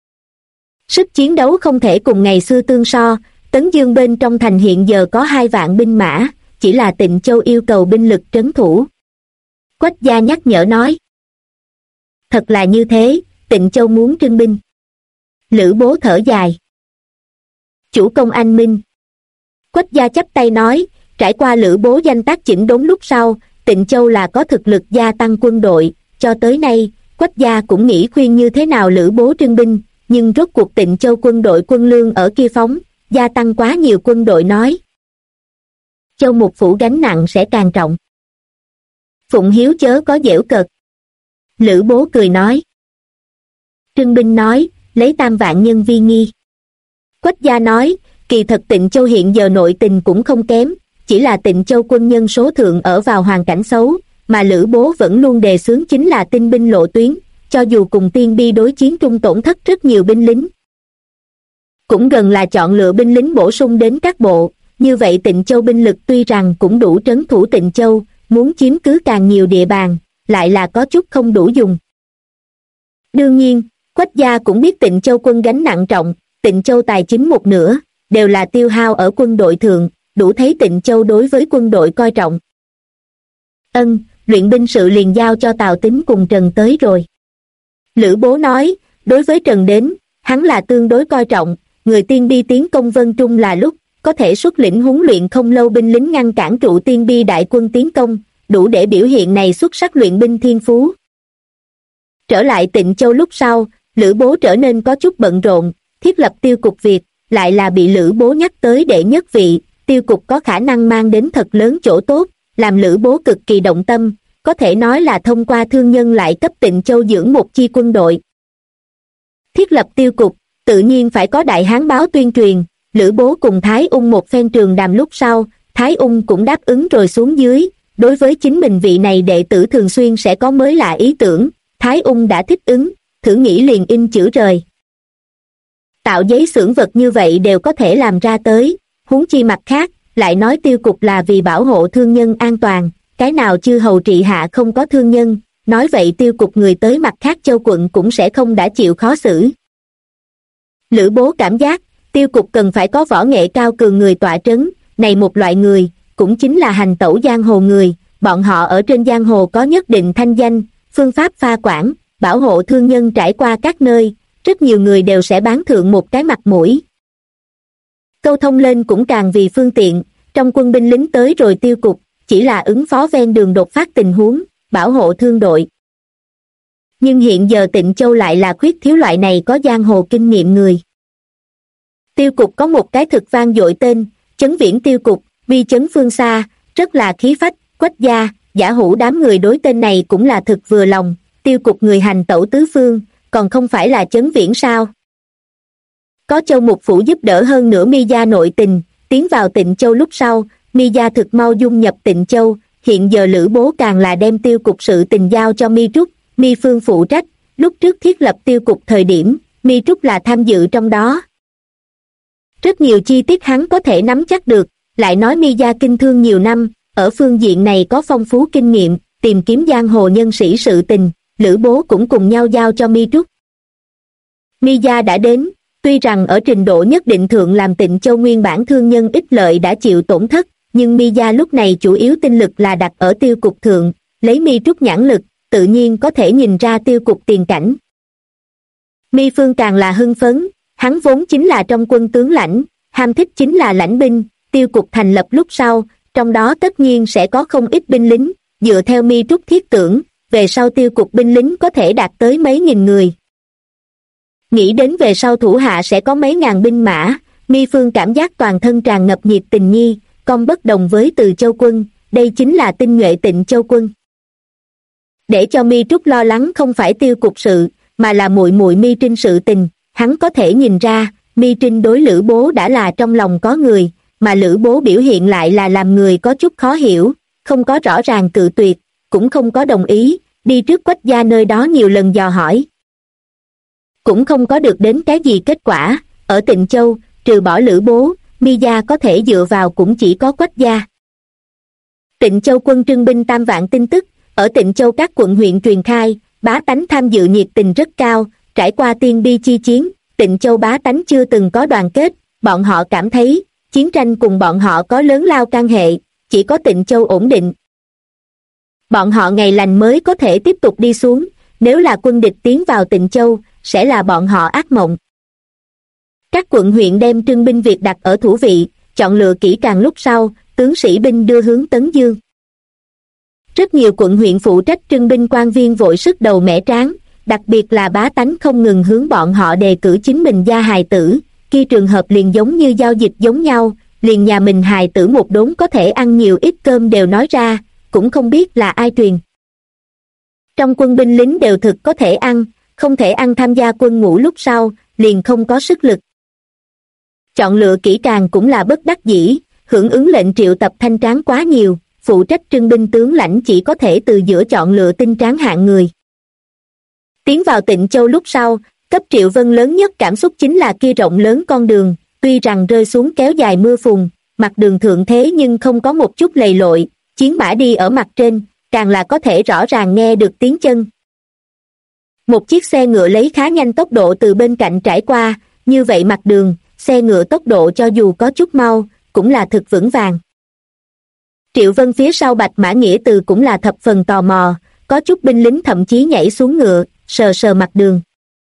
Sức chiến đấu không thể cùng ngày xưa tương so, Tấn Dương bên trong thành hiện giờ có 2 vạn binh mã, chỉ là Tịnh Châu yêu cầu binh lực trấn thủ. Quách gia nhắc nhở nói. Thật là như thế, Tịnh Châu muốn trưng binh. Lữ Bố thở dài. Chủ công anh minh. Quách gia chắp tay nói, trải qua Lữ Bố danh tác chỉnh đốn lúc sau, Tịnh Châu là có thực lực gia tăng quân đội, cho tới nay, Quách gia cũng nghĩ khuyên như thế nào Lữ Bố trưng binh, nhưng rốt cuộc Tịnh Châu quân đội quân lương ở kia phóng, gia tăng quá nhiều quân đội nói. Châu Mục Phủ gánh nặng sẽ càng trọng. Phụng Hiếu chớ có giễu cợt. Lữ Bố cười nói. Trưng binh nói, lấy 3 vạn nhân vi nghi. Quách gia nói, kỳ thật Tịnh Châu hiện giờ nội tình cũng không kém, chỉ là Tịnh Châu quân nhân số thượng ở vào hoàn cảnh xấu, mà Lữ Bố vẫn luôn đề xướng chính là tinh binh lộ tuyến, cho dù cùng Tiên Bi đối chiến trung tổn thất rất nhiều binh lính. Cũng gần là chọn lựa binh lính bổ sung đến các bộ, như vậy Tịnh Châu binh lực tuy rằng cũng đủ trấn thủ Tịnh Châu, muốn chiếm cứ càng nhiều địa bàn, lại là có chút không đủ dùng. Đương nhiên, Quách gia cũng biết Tịnh Châu quân gánh nặng trọng, Tịnh Châu tài chính một nửa, đều là tiêu hao ở quân đội thượng, đủ thấy Tịnh Châu đối với quân đội coi trọng. Luyện binh sự liền giao cho Tào Tín cùng Trần tới rồi. Lữ Bố nói, đối với Trần đến, hắn là tương đối coi trọng, người Tiên Bi tiến công Vân Trung là lúc, có thể xuất lĩnh huấn luyện không lâu binh lính ngăn cản trụ Tiên Bi đại quân tiến công, đủ để biểu hiện này xuất sắc luyện binh thiên phú. Trở lại Tịnh Châu lúc sau, Lữ Bố trở nên có chút bận rộn, thiết lập tiêu cục việc, lại là bị Lữ Bố nhắc tới đệ nhất vị, tiêu cục có khả năng mang đến thật lớn chỗ tốt, làm Lữ Bố cực kỳ động tâm, có thể nói là thông qua thương nhân lại cấp Tịnh Châu dưỡng một chi quân đội. Thiết lập tiêu cục, tự nhiên phải có đại hán báo tuyên truyền, Lữ Bố cùng Thái Ung một phen trường đàm lúc sau, Thái Ung cũng đáp ứng rồi xuống dưới, đối với chính mình vị này đệ tử thường xuyên sẽ có mới lạ ý tưởng, Thái Ung đã thích ứng, thử nghĩ liền in chữ rời. Tạo giấy xưởng vật như vậy đều có thể làm ra tới, huống chi mặt khác, lại nói tiêu cục là vì bảo hộ thương nhân an toàn, cái nào chư hầu trị hạ không có thương nhân, nói vậy tiêu cục người tới mặt khác châu quận cũng sẽ không đã chịu khó xử. Lữ Bố cảm giác, tiêu cục cần phải có võ nghệ cao cường người tọa trấn, này một loại người, cũng chính là hành tẩu giang hồ người, bọn họ ở trên giang hồ có nhất định thanh danh, phương pháp pha quản, bảo hộ thương nhân trải qua các nơi, rất nhiều người đều sẽ bán thượng một cái mặt mũi. Câu thông lên cũng càng vì phương tiện, trong quân binh lính tới rồi tiêu cục, chỉ là ứng phó ven đường đột phát tình huống, bảo hộ thương đội. Nhưng hiện giờ Tịnh Châu lại là khuyết thiếu loại này có giang hồ kinh nghiệm người. Tiêu cục có một cái thực vang dội tên, Chấn Viễn tiêu cục, vi chấn phương xa, rất là khí phách, Quách gia, Giả Hữu đám người đối tên này cũng là thực vừa lòng, tiêu cục người hành tẩu tứ phương, còn không phải là Chấn Viễn sao? Có Châu Mục Phủ giúp đỡ hơn nữa Mi gia nội tình, tiến vào Tịnh Châu lúc sau, Mi gia thực mau dung nhập Tịnh Châu, hiện giờ Lữ Bố càng là đem tiêu cục sự tình giao cho Mi Trúc, Mi Phương phụ trách, lúc trước thiết lập tiêu cục thời điểm, Mi Trúc là tham dự trong đó. Rất nhiều chi tiết hắn có thể nắm chắc được, lại nói Mi gia kinh thương nhiều năm, ở phương diện này có phong phú kinh nghiệm, tìm kiếm giang hồ nhân sĩ sự tình, Lữ Bố cũng cùng nhau giao cho Mi Trúc. Mi gia đã đến, tuy rằng ở trình độ nhất định thượng làm Tịnh Châu nguyên bản thương nhân ích lợi đã chịu tổn thất, nhưng Mi gia lúc này chủ yếu tinh lực là đặt ở tiêu cục thượng, lấy Mi Trúc nhãn lực, tự nhiên có thể nhìn ra tiêu cục tiền cảnh. Mi Phương càng là hưng phấn, hắn vốn chính là trong quân tướng lãnh, ham thích chính là lãnh binh, tiêu cục thành lập lúc sau, trong đó tất nhiên sẽ có không ít binh lính, dựa theo Mi Trúc thiết tưởng, về sau tiêu cục binh lính có thể đạt tới mấy nghìn người. Nghĩ đến về sau thủ hạ sẽ có mấy ngàn binh mã, Mi Phương cảm giác toàn thân tràn ngập nhiệt tình nhi, con bất đồng với Từ Châu quân, đây chính là tinh nhuệ Tịnh Châu quân. Để cho Mi Trúc lo lắng không phải tiêu cục sự, mà là muội muội Mi Trinh sự tình, hắn có thể nhìn ra, Mi Trinh đối Lữ Bố đã là trong lòng có người, mà Lữ Bố biểu hiện lại là làm người có chút khó hiểu, không có rõ ràng cự tuyệt, cũng không có đồng ý, đi trước Quách gia nơi đó nhiều lần dò hỏi. Cũng không có được đến cái gì kết quả, ở Tịnh Châu, trừ bỏ Lữ Bố, Mi gia có thể dựa vào cũng chỉ có Quách gia. Tịnh Châu quân trưng binh 3 vạn tin tức, ở Tịnh Châu các quận huyện truyền khai, bá tánh tham dự nhiệt tình rất cao, trải qua Tiên Bi chi chiến, Tịnh Châu bá tánh chưa từng có đoàn kết, bọn họ cảm thấy, chiến tranh cùng bọn họ có lớn lao can hệ, chỉ có Tịnh Châu ổn định. Bọn họ ngày lành mới có thể tiếp tục đi xuống, nếu là quân địch tiến vào Tịnh Châu, sẽ là bọn họ ác mộng. Các quận huyện đem trưng binh việc đặt ở thủ vị, chọn lựa kỹ càng lúc sau, tướng sĩ binh đưa hướng Tấn Dương. Rất nhiều quận huyện phụ trách trưng binh quan viên vội sức đầu mẻ trán, đặc biệt là bá tánh không ngừng hướng bọn họ đề cử chính mình gia hài tử, khi trường hợp liền giống như giao dịch giống nhau, liền nhà mình hài tử một đốn có thể ăn nhiều ít cơm đều nói ra, cũng không biết là ai truyền. Trong quân binh lính đều thực có thể ăn, không thể ăn tham gia quân ngũ lúc sau, liền không có sức lực. Chọn lựa kỹ càng cũng là bất đắc dĩ, hưởng ứng lệnh triệu tập thanh tráng quá nhiều, phụ trách trưng binh tướng lãnh chỉ có thể từ giữa chọn lựa tinh tráng hạng người. Tiến vào Tịnh Châu lúc sau, cấp Triệu Vân lớn nhất cảm xúc chính là kia rộng lớn con đường, tuy rằng rơi xuống kéo dài mưa phùn, mặt đường thượng thế nhưng không có một chút lầy lội, chiến mã đi ở mặt trên, càng là có thể rõ ràng nghe được tiếng chân. Một chiếc xe ngựa lấy khá nhanh tốc độ từ bên cạnh trải qua, như vậy mặt đường, xe ngựa tốc độ cho dù có chút mau, cũng là thực vững vàng. Triệu Vân phía sau Bạch Mã Nghĩa Từ cũng là thập phần tò mò, có chút binh lính thậm chí nhảy xuống ngựa, sờ sờ mặt đường.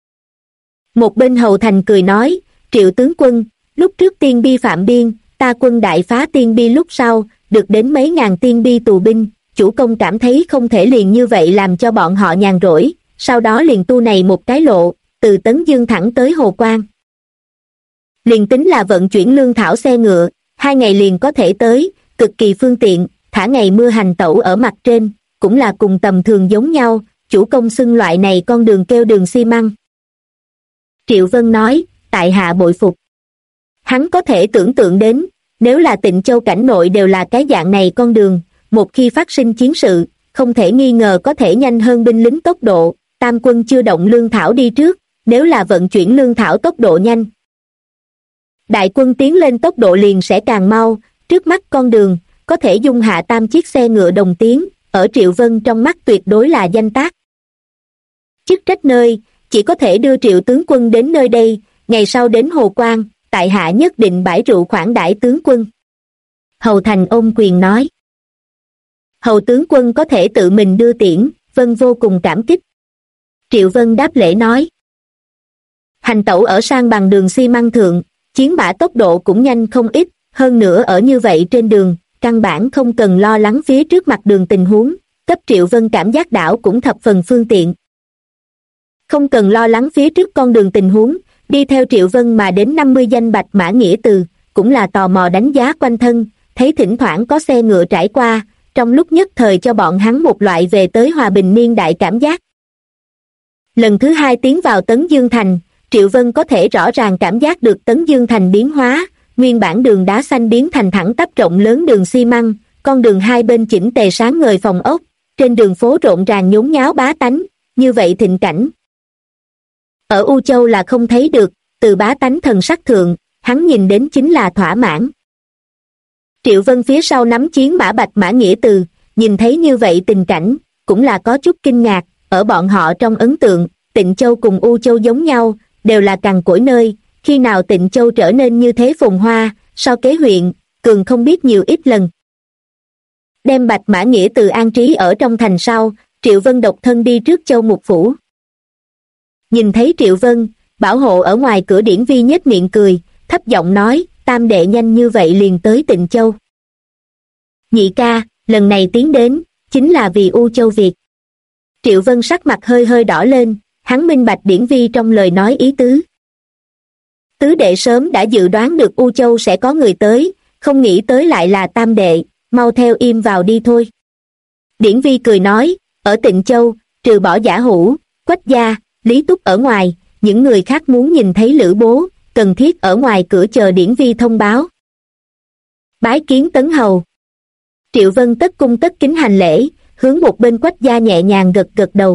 Một bên hầu thành cười nói, Triệu tướng quân, lúc trước Tiên Bi phạm biên, ta quân đại phá Tiên Bi lúc sau, được đến mấy ngàn Tiên Bi tù binh, chủ công cảm thấy không thể liền như vậy làm cho bọn họ nhàn rỗi, sau đó liền tu này một cái lộ, từ Tấn Dương thẳng tới Hồ Quang. Liền tính là vận chuyển lương thảo xe ngựa, 2 ngày liền có thể tới, cực kỳ phương tiện, thả ngày mưa hành tẩu ở mặt trên, cũng là cùng tầm thường giống nhau, chủ công xưng loại này con đường kêu đường xi măng. Triệu Vân nói, tại hạ bội phục. Hắn có thể tưởng tượng đến, nếu là Tịnh Châu cảnh nội đều là cái dạng này con đường, một khi phát sinh chiến sự, không thể nghi ngờ có thể nhanh hơn binh lính tốc độ, tam quân chưa động lương thảo đi trước, nếu là vận chuyển lương thảo tốc độ nhanh. Đại quân tiến lên tốc độ liền sẽ càng mau, trước mắt con đường, có thể dung hạ 3 chiếc xe ngựa đồng tiến, ở Triệu Vân trong mắt tuyệt đối là danh tác. Chức trách nơi, chỉ có thể đưa Triệu tướng quân đến nơi đây, ngày sau đến Hồ Quang, tại hạ nhất định bãi rượu khoản đãi tướng quân. Hầu Thành ôm quyền nói. Hầu tướng quân có thể tự mình đưa tiễn, Vân vô cùng cảm kích. Triệu Vân đáp lễ nói. Hành tẩu ở sang bằng đường xi măng thượng, chiến mã tốc độ cũng nhanh không ít, hơn nữa ở như vậy trên đường, căn bản không cần lo lắng phía trước mặt đường tình huống, cấp Triệu Vân cảm giác đảo cũng thập phần phương tiện. Không cần lo lắng phía trước con đường tình huống, đi theo Triệu Vân mà đến 50 danh Bạch Mã Nghĩa Từ, cũng là tò mò đánh giá quanh thân, thấy thỉnh thoảng có xe ngựa trải qua, trong lúc nhất thời cho bọn hắn một loại về tới hòa bình niên đại cảm giác. Lần thứ 2 tiến vào Tấn Dương Thành, Triệu Vân có thể rõ ràng cảm giác được Tấn Dương Thành biến hóa, nguyên bản đường đá xanh biến thành thẳng tắp rộng lớn đường xi măng, con đường hai bên chỉnh tề sáng ngời phòng ốc, trên đường phố rộn ràng nhốn nháo bá tánh, như vậy thịnh cảnh, Ở U Châu là không thấy được, từ bá tánh thần sắc thượng, hắn nhìn đến chính là thỏa mãn. Triệu Vân phía sau nắm chiến mã Bạch Mã Nghĩa Từ, nhìn thấy như vậy tình cảnh, cũng là có chút kinh ngạc. Ở bọn họ trong ấn tượng, Tịnh Châu cùng U Châu giống nhau, đều là cằn cỗi nơi, khi nào Tịnh Châu trở nên như thế phồn hoa, so kế huyện, cường không biết nhiều ít lần. Đem Bạch Mã Nghĩa Từ an trí ở trong thành sau, Triệu Vân độc thân đi trước Châu Mục Phủ. Nhìn thấy Triệu Vân, bảo hộ ở ngoài cửa Điển Vi nhếch miệng cười, thấp giọng nói, tam đệ nhanh như vậy liền tới Tịnh Châu. Nhị ca, lần này tiến đến, chính là vì U Châu việc. Triệu Vân sắc mặt hơi hơi đỏ lên, hắn minh bạch Điển Vi trong lời nói ý tứ. Tứ đệ sớm đã dự đoán được U Châu sẽ có người tới, không nghĩ tới lại là tam đệ, mau theo im vào đi thôi. Điển Vi cười nói, ở Tịnh Châu, trừ bỏ Giả Hữu, Quách Gia, Lý Túc ở ngoài, những người khác muốn nhìn thấy Lữ Bố, cần thiết ở ngoài cửa chờ Điển Vi thông báo. Bái kiến Tấn Hầu. Triệu Vân tất cung tất kính hành lễ, hướng một bên Quách Gia nhẹ nhàng gật gật đầu.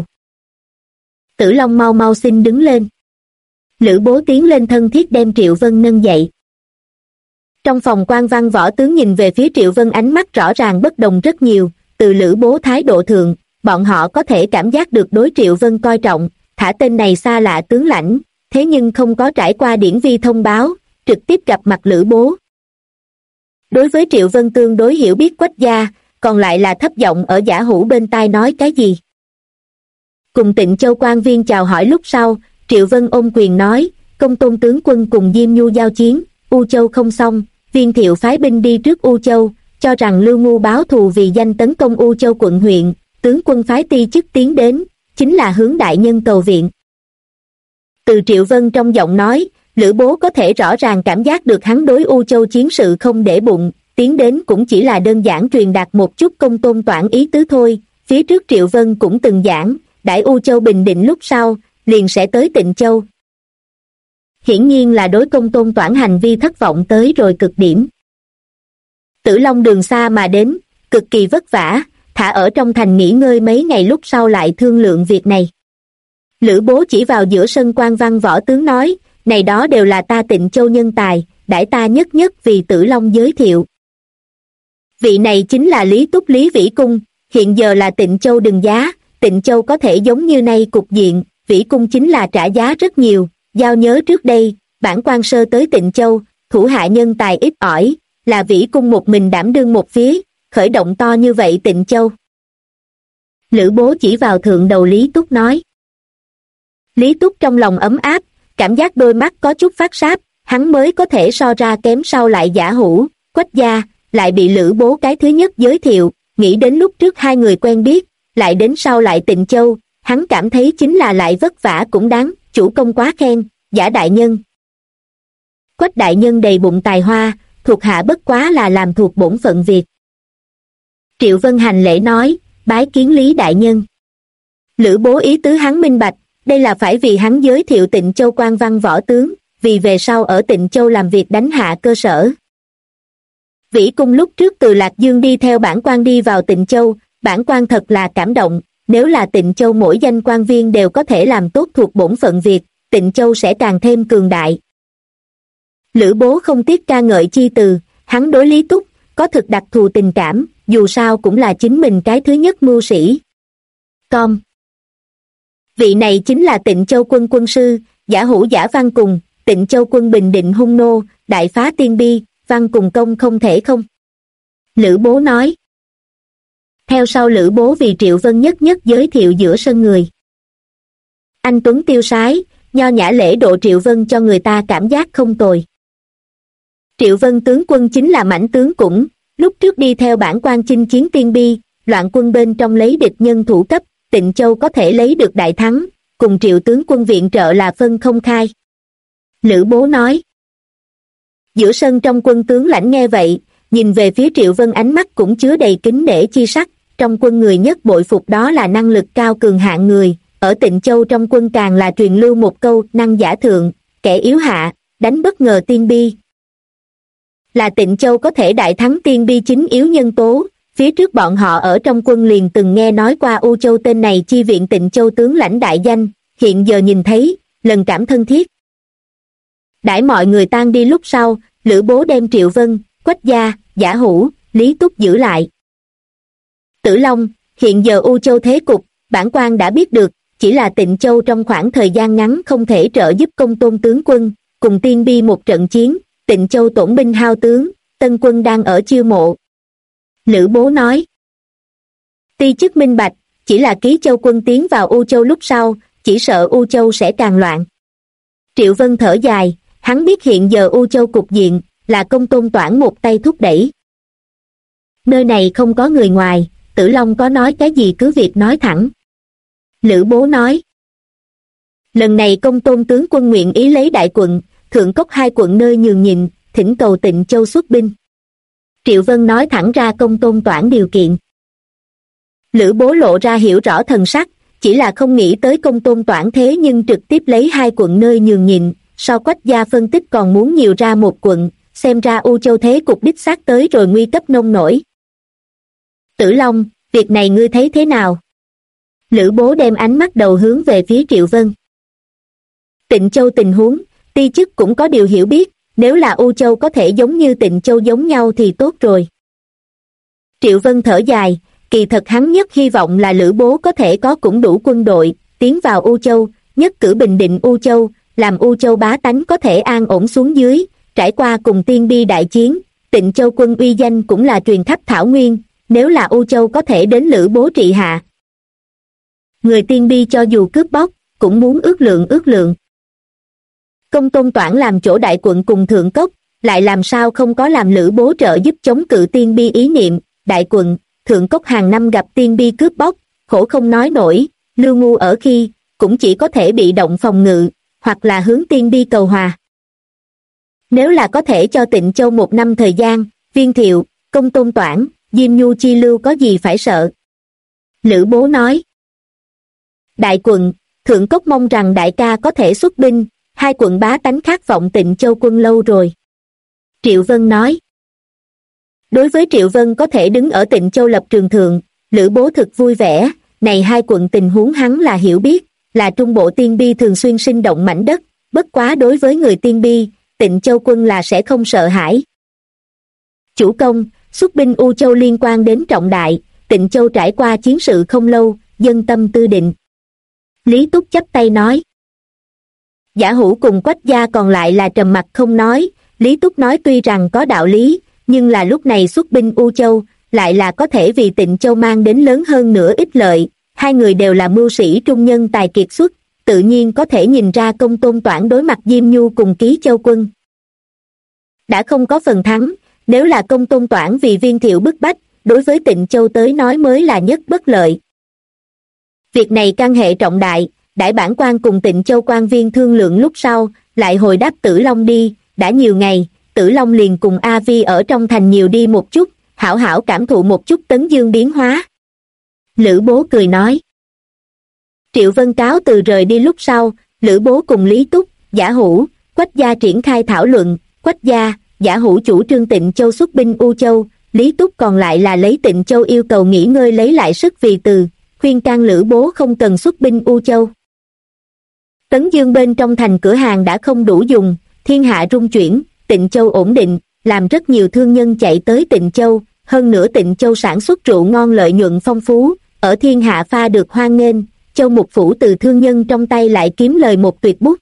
Tử Long mau mau xin đứng lên. Lữ Bố tiến lên thân thiết đem Triệu Vân nâng dậy. Trong phòng quan văn võ tướng nhìn về phía Triệu Vân ánh mắt rõ ràng bất đồng rất nhiều, từ Lữ Bố thái độ thượng, bọn họ có thể cảm giác được đối Triệu Vân coi trọng, thả tên này xa lạ tướng lãnh, thế nhưng không có trải qua Điển Vi thông báo, trực tiếp gặp mặt Lữ Bố. Đối với Triệu Vân tương đối hiểu biết Quách Gia, còn lại là thấp giọng ở Giả Hữu bên tai nói cái gì. Cùng Tịnh Châu quan viên chào hỏi lúc sau, Triệu Vân ôm quyền nói, Công Tôn tướng quân cùng Diêm Nhu giao chiến, U Châu không xong, Viên Thiệu phái binh đi trước U Châu, cho rằng Lưu Ngu báo thù vì danh tấn công U Châu quận huyện, tướng quân phái ti chức tiến đến, chính là hướng đại nhân cầu viện. Từ Triệu Vân trong giọng nói, Lữ Bố có thể rõ ràng cảm giác được hắn đối U Châu chiến sự không để bụng, tiến đến cũng chỉ là đơn giản truyền đạt một chút Công Tôn Toản ý tứ thôi. Phía trước Triệu Vân cũng từng giảng, đãi U Châu bình định lúc sau, liền sẽ tới Tịnh Châu. Hiển nhiên là đối Công Tôn Toản hành vi thất vọng tới rồi cực điểm. Tử Long đường xa mà đến, cực kỳ vất vả, thả ở trong thành nghỉ ngơi mấy ngày lúc sau lại thương lượng việc này. Lữ Bố chỉ vào giữa sân quan văn võ tướng nói, này đó đều là ta Tịnh Châu nhân tài, đãi ta nhất nhất vì Tử Long giới thiệu. Vị này chính là Lý Túc Lý Vĩ Cung, hiện giờ là Tịnh Châu đừng giá, Tịnh Châu có thể giống như nay cục diện, Vĩ Cung chính là trả giá rất nhiều, giao nhớ trước đây, bản quan sơ tới Tịnh Châu, thủ hạ nhân tài ít ỏi, là Vĩ Cung một mình đảm đương một phía, khởi động to như vậy Tịnh Châu. Lữ Bố chỉ vào thượng đầu Lý Túc nói. Lý Túc trong lòng ấm áp, cảm giác đôi mắt có chút phát sáp, hắn mới có thể so ra kém sau lại Giả Hữu, Quách Gia, lại bị Lữ Bố cái thứ nhất giới thiệu, nghĩ đến lúc trước hai người quen biết, lại đến sau lại Tịnh Châu, hắn cảm thấy chính là lại vất vả cũng đáng, chủ công quá khen, Giả đại nhân. Quách đại nhân đầy bụng tài hoa, thuộc hạ bất quá là làm thuộc bổn phận việc. Triệu Vân hành lễ nói, bái kiến Lý đại nhân. Lữ Bố ý tứ hắn minh bạch, đây là phải vì hắn giới thiệu Tịnh Châu quan văn võ tướng, vì về sau ở Tịnh Châu làm việc đánh hạ cơ sở. Vĩ Cung lúc trước từ Lạc Dương đi theo bản quan đi vào Tịnh Châu, bản quan thật là cảm động, nếu là Tịnh Châu mỗi danh quan viên đều có thể làm tốt thuộc bổn phận việc, Tịnh Châu sẽ càng thêm cường đại. Lữ Bố không tiếc ca ngợi chi từ, hắn đối Lý Túc, có thực đặc thù tình cảm, dù sao cũng là chính mình cái thứ nhất mưu sĩ. Com. Vị này chính là Tịnh Châu quân quân sư, Giả Hữu Giả Văn Cùng, Tịnh Châu quân bình định hung nô, đại phá tiên bi, Văn Cùng công không thể không. Lữ Bố nói. Theo sau Lữ Bố vì Triệu Vân nhất nhất giới thiệu giữa sân người. Anh tuấn tiêu sái, nho nhã lễ độ Triệu Vân cho người ta cảm giác không tồi. Triệu Vân tướng quân chính là mãnh tướng cũng, lúc trước đi theo bản quan chinh chiến tiên bi, loạn quân bên trong lấy địch nhân thủ cấp, Tịnh Châu có thể lấy được đại thắng, cùng Triệu tướng quân viện trợ là phân không khai. Lữ Bố nói. Giữa sân trong quân tướng lãnh nghe vậy, nhìn về phía Triệu Vân ánh mắt cũng chứa đầy kính nể chi sắc, trong quân người nhất bội phục đó là năng lực cao cường hạng người, ở Tịnh Châu trong quân càng là truyền lưu một câu năng giả thượng, kẻ yếu hạ, đánh bất ngờ tiên bi. Là Tịnh Châu có thể đại thắng tiên bi chính yếu nhân tố, phía trước bọn họ ở trong quân liền từng nghe nói qua U Châu tên này chi viện Tịnh Châu tướng lãnh đại danh, hiện giờ nhìn thấy, lần cảm thân thiết. Đãi mọi người tan đi lúc sau, Lữ Bố đem Triệu Vân, Quách Gia, Giả Hữu, Lý Túc giữ lại. Tử Long, hiện giờ U Châu thế cục, bản quan đã biết được, chỉ là Tịnh Châu trong khoảng thời gian ngắn không thể trợ giúp Công Tôn tướng quân, cùng Tiên Bi một trận chiến, Tịnh Châu tổn binh hao tướng, tân quân đang ở chiêu mộ. Lữ Bố nói. Ti chức minh bạch, chỉ là Ký Châu quân tiến vào U Châu lúc sau, chỉ sợ U Châu sẽ càng loạn. Triệu Vân thở dài, hắn biết hiện giờ U Châu cục diện, là Công Tôn Toản một tay thúc đẩy. Nơi này không có người ngoài, Tử Long có nói cái gì cứ việc nói thẳng. Lữ Bố nói. Lần này Công Tôn tướng quân nguyện ý lấy đại quận, Thượng Cốc hai quận nơi nhường nhịn, thỉnh cầu Tịnh Châu xuất binh. Triệu Vân nói thẳng ra Công Tôn Toản điều kiện. Lữ Bố lộ ra hiểu rõ thần sắc, chỉ là không nghĩ tới Công Tôn Toản thế nhưng trực tiếp lấy hai quận nơi nhường nhịn, sau Quách Gia phân tích còn muốn nhiều ra một quận, xem ra U Châu thế cục đích xác tới rồi nguy cấp nông nổi. Tử Long, việc này ngươi thấy thế nào? Lữ Bố đem ánh mắt đầu hướng về phía Triệu Vân. Tịnh Châu tình huống, ti chức cũng có điều hiểu biết, nếu là U Châu có thể giống như Tịnh Châu giống nhau thì tốt rồi. Triệu Vân thở dài, kỳ thật hắn nhất hy vọng là Lữ Bố có thể có cũng đủ quân đội, tiến vào U Châu, nhất cử bình định U Châu, làm U Châu bá tánh có thể an ổn xuống dưới, trải qua cùng Tiên Bi đại chiến, Tịnh Châu quân uy danh cũng là truyền khắp Thảo Nguyên, nếu là U Châu có thể đến Lữ Bố trị hạ. Người Tiên Bi cho dù cướp bóc, cũng muốn ước lượng. Công Tôn Toản làm chỗ đại quận cùng Thượng Cốc, lại làm sao không có làm Lữ Bố trợ giúp chống cự Tiên Bi ý niệm, đại quận, Thượng Cốc hàng năm gặp Tiên Bi cướp bóc, khổ không nói nổi, Lưu Ngu ở khi, cũng chỉ có thể bị động phòng ngự, hoặc là hướng Tiên Bi cầu hòa. Nếu là có thể cho Tịnh Châu một năm thời gian, Viên Thiệu, Công Tôn Toản, Diêm Nhu chi lưu có gì phải sợ? Lữ Bố nói. Đại quận, Thượng Cốc mong rằng đại ca có thể xuất binh, hai quận bá tánh khát vọng Tịnh Châu quân lâu rồi. Triệu Vân nói. Đối với Triệu Vân có thể đứng ở Tịnh Châu lập trường thượng, Lữ Bố thực vui vẻ, này hai quận tình huống hắn là hiểu biết, là trung bộ Tiên Bi thường xuyên sinh động mảnh đất, bất quá đối với người Tiên Bi, Tịnh Châu quân là sẽ không sợ hãi. Chủ công, xuất binh U Châu liên quan đến trọng đại, Tịnh Châu trải qua chiến sự không lâu, dân tâm tư định. Lý Túc chắp tay nói. Giả Hữu cùng Quách Gia còn lại là trầm mặc không nói, Lý Túc nói tuy rằng có đạo lý, nhưng là lúc này xuất binh U Châu, lại là có thể vì Tịnh Châu mang đến lớn hơn nữa ích lợi, hai người đều là mưu sĩ trung nhân tài kiệt xuất, tự nhiên có thể nhìn ra Công Tôn Toản đối mặt Diêm Nhu cùng Ký Châu quân. Đã không có phần thắng, nếu là Công Tôn Toản vì Viên Thiệu bức bách, đối với Tịnh Châu tới nói mới là nhất bất lợi. Việc này căn hệ trọng đại, đãi bản quan cùng Tịnh Châu quan viên thương lượng lúc sau, lại hồi đáp Tử Long đi, đã nhiều ngày, Tử Long liền cùng A Vi ở trong thành nhiều đi một chút, hảo hảo cảm thụ một chút Tấn Dương biến hóa. Lữ Bố cười nói. Triệu Vân cáo từ rời đi lúc sau, Lữ Bố cùng Lý Túc, Giả Hữu, Quách Gia triển khai thảo luận, Quách Gia, Giả Hữu chủ trương Tịnh Châu xuất binh U Châu, Lý Túc còn lại là lấy Tịnh Châu yêu cầu nghỉ ngơi lấy lại sức vì từ, khuyên can Lữ Bố không cần xuất binh U Châu. Tấn Dương bên trong thành cửa hàng đã không đủ dùng, thiên hạ rung chuyển, Tịnh Châu ổn định, làm rất nhiều thương nhân chạy tới Tịnh Châu, hơn nữa Tịnh Châu sản xuất rượu ngon lợi nhuận phong phú, ở thiên hạ pha được hoan nghênh, Châu Mục Phủ từ thương nhân trong tay lại kiếm lời một tuyệt bút.